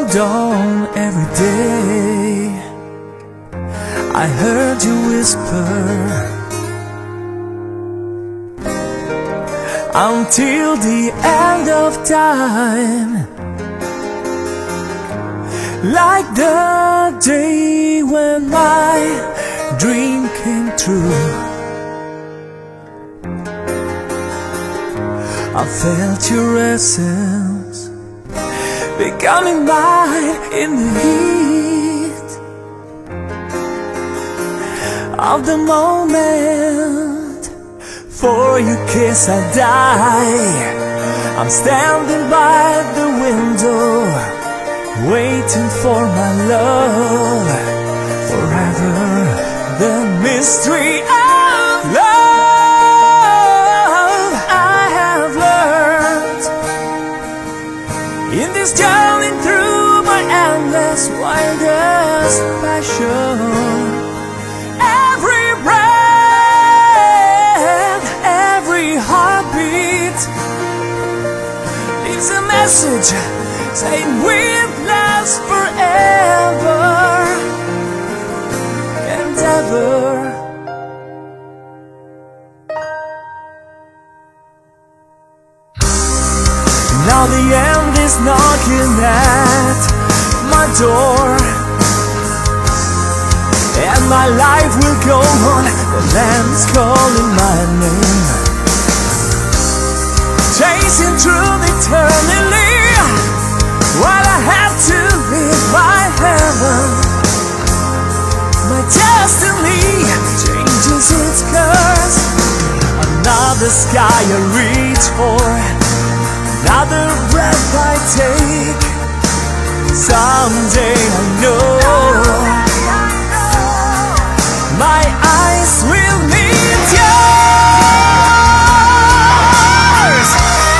Speaker 5: hold on every day. I heard you whisper until the end of time, like the day when my dream came true. I felt your essence becoming mine in the heat of the moment. For your kiss I die. I'm standing by the window, waiting for my love. Forever the mystery of love I have learned in this journey through my endless wildest passion. Every breath, every heartbeat leaves a message saying we've last forever and ever. Now the end is knocking at my door, and my life will go on. The land's calling my name, chasing through eternally, while I have to live my heaven. My destiny changes its course. Another sky I reach for, another breath I take. Someday I know my eyes will meet yours.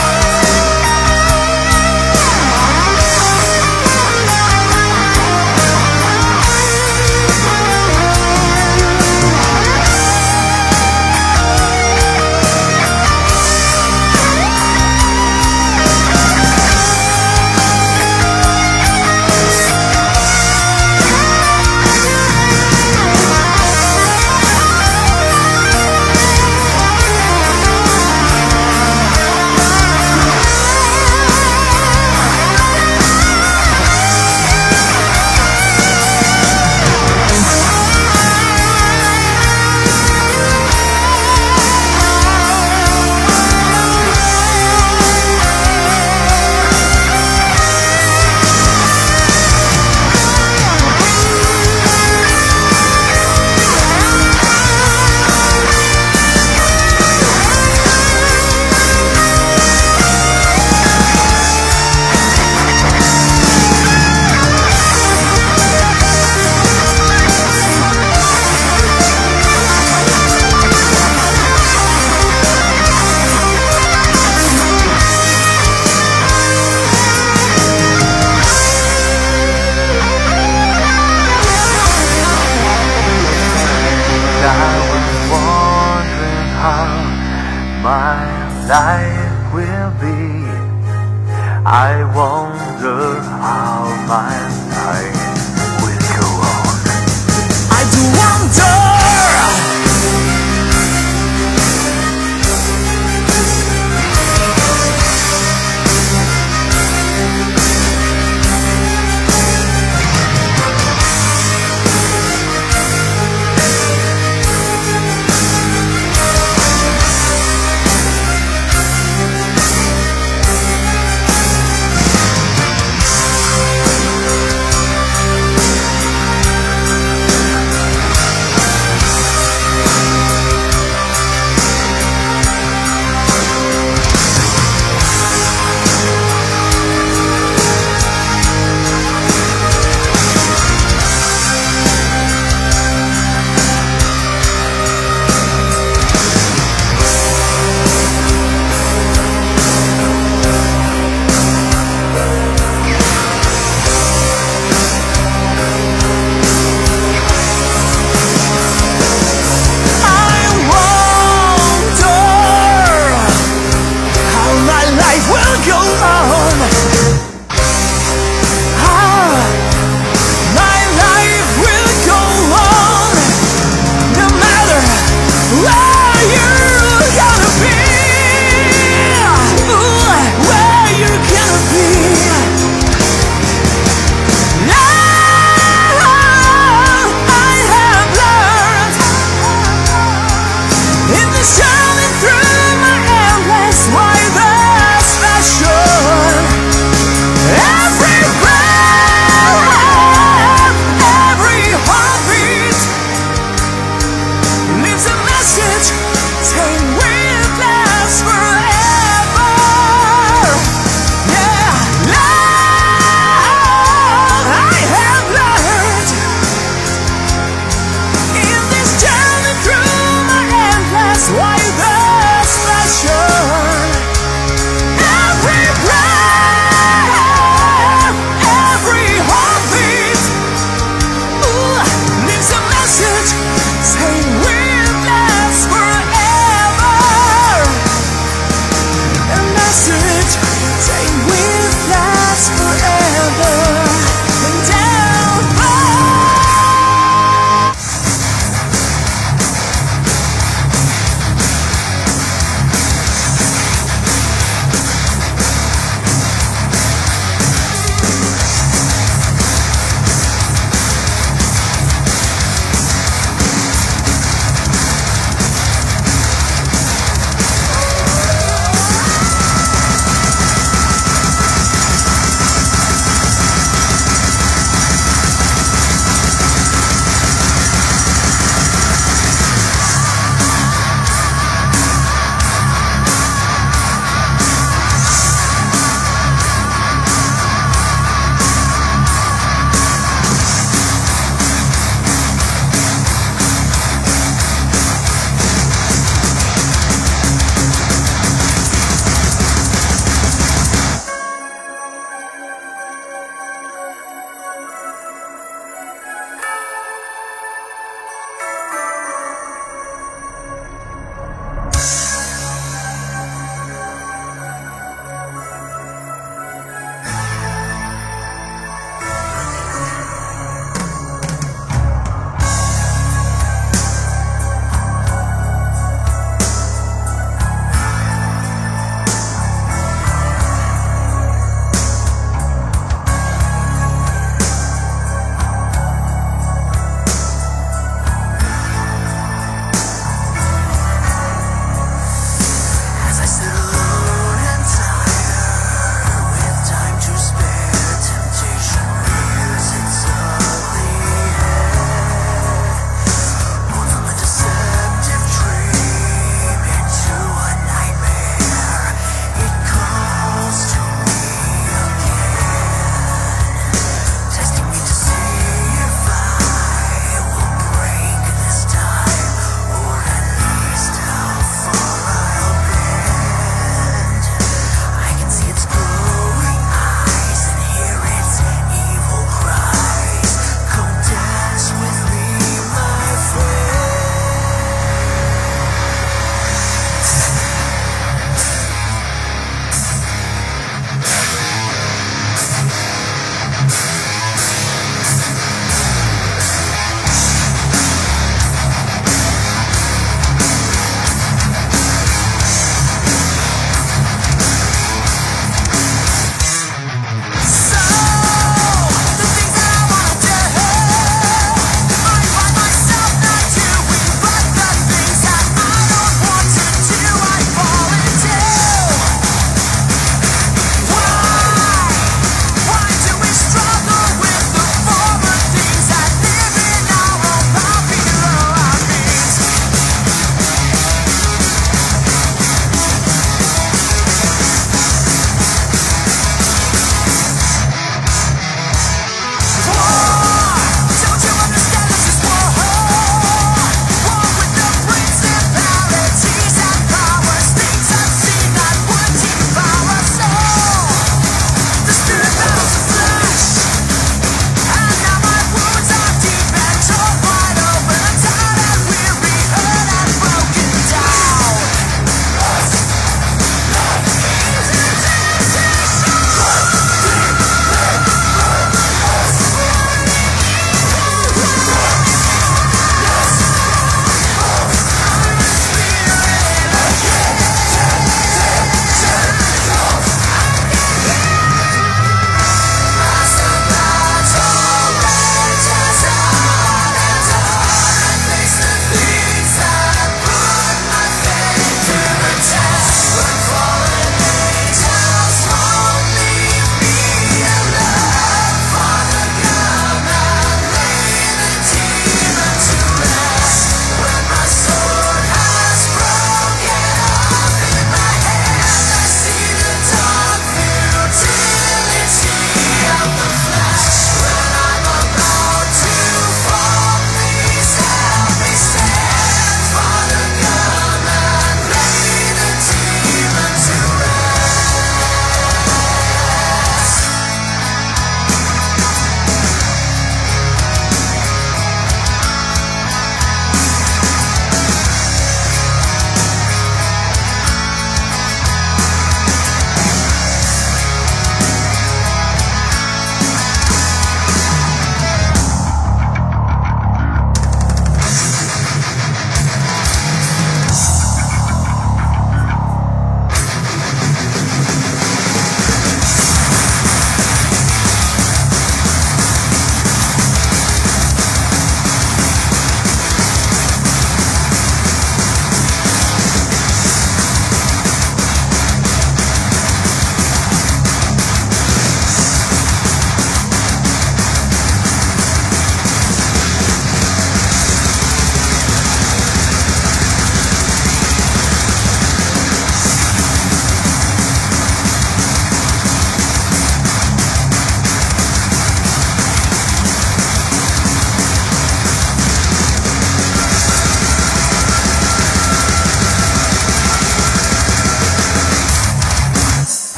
Speaker 12: Life will be. I wonder how my life will go on.
Speaker 5: I do wonder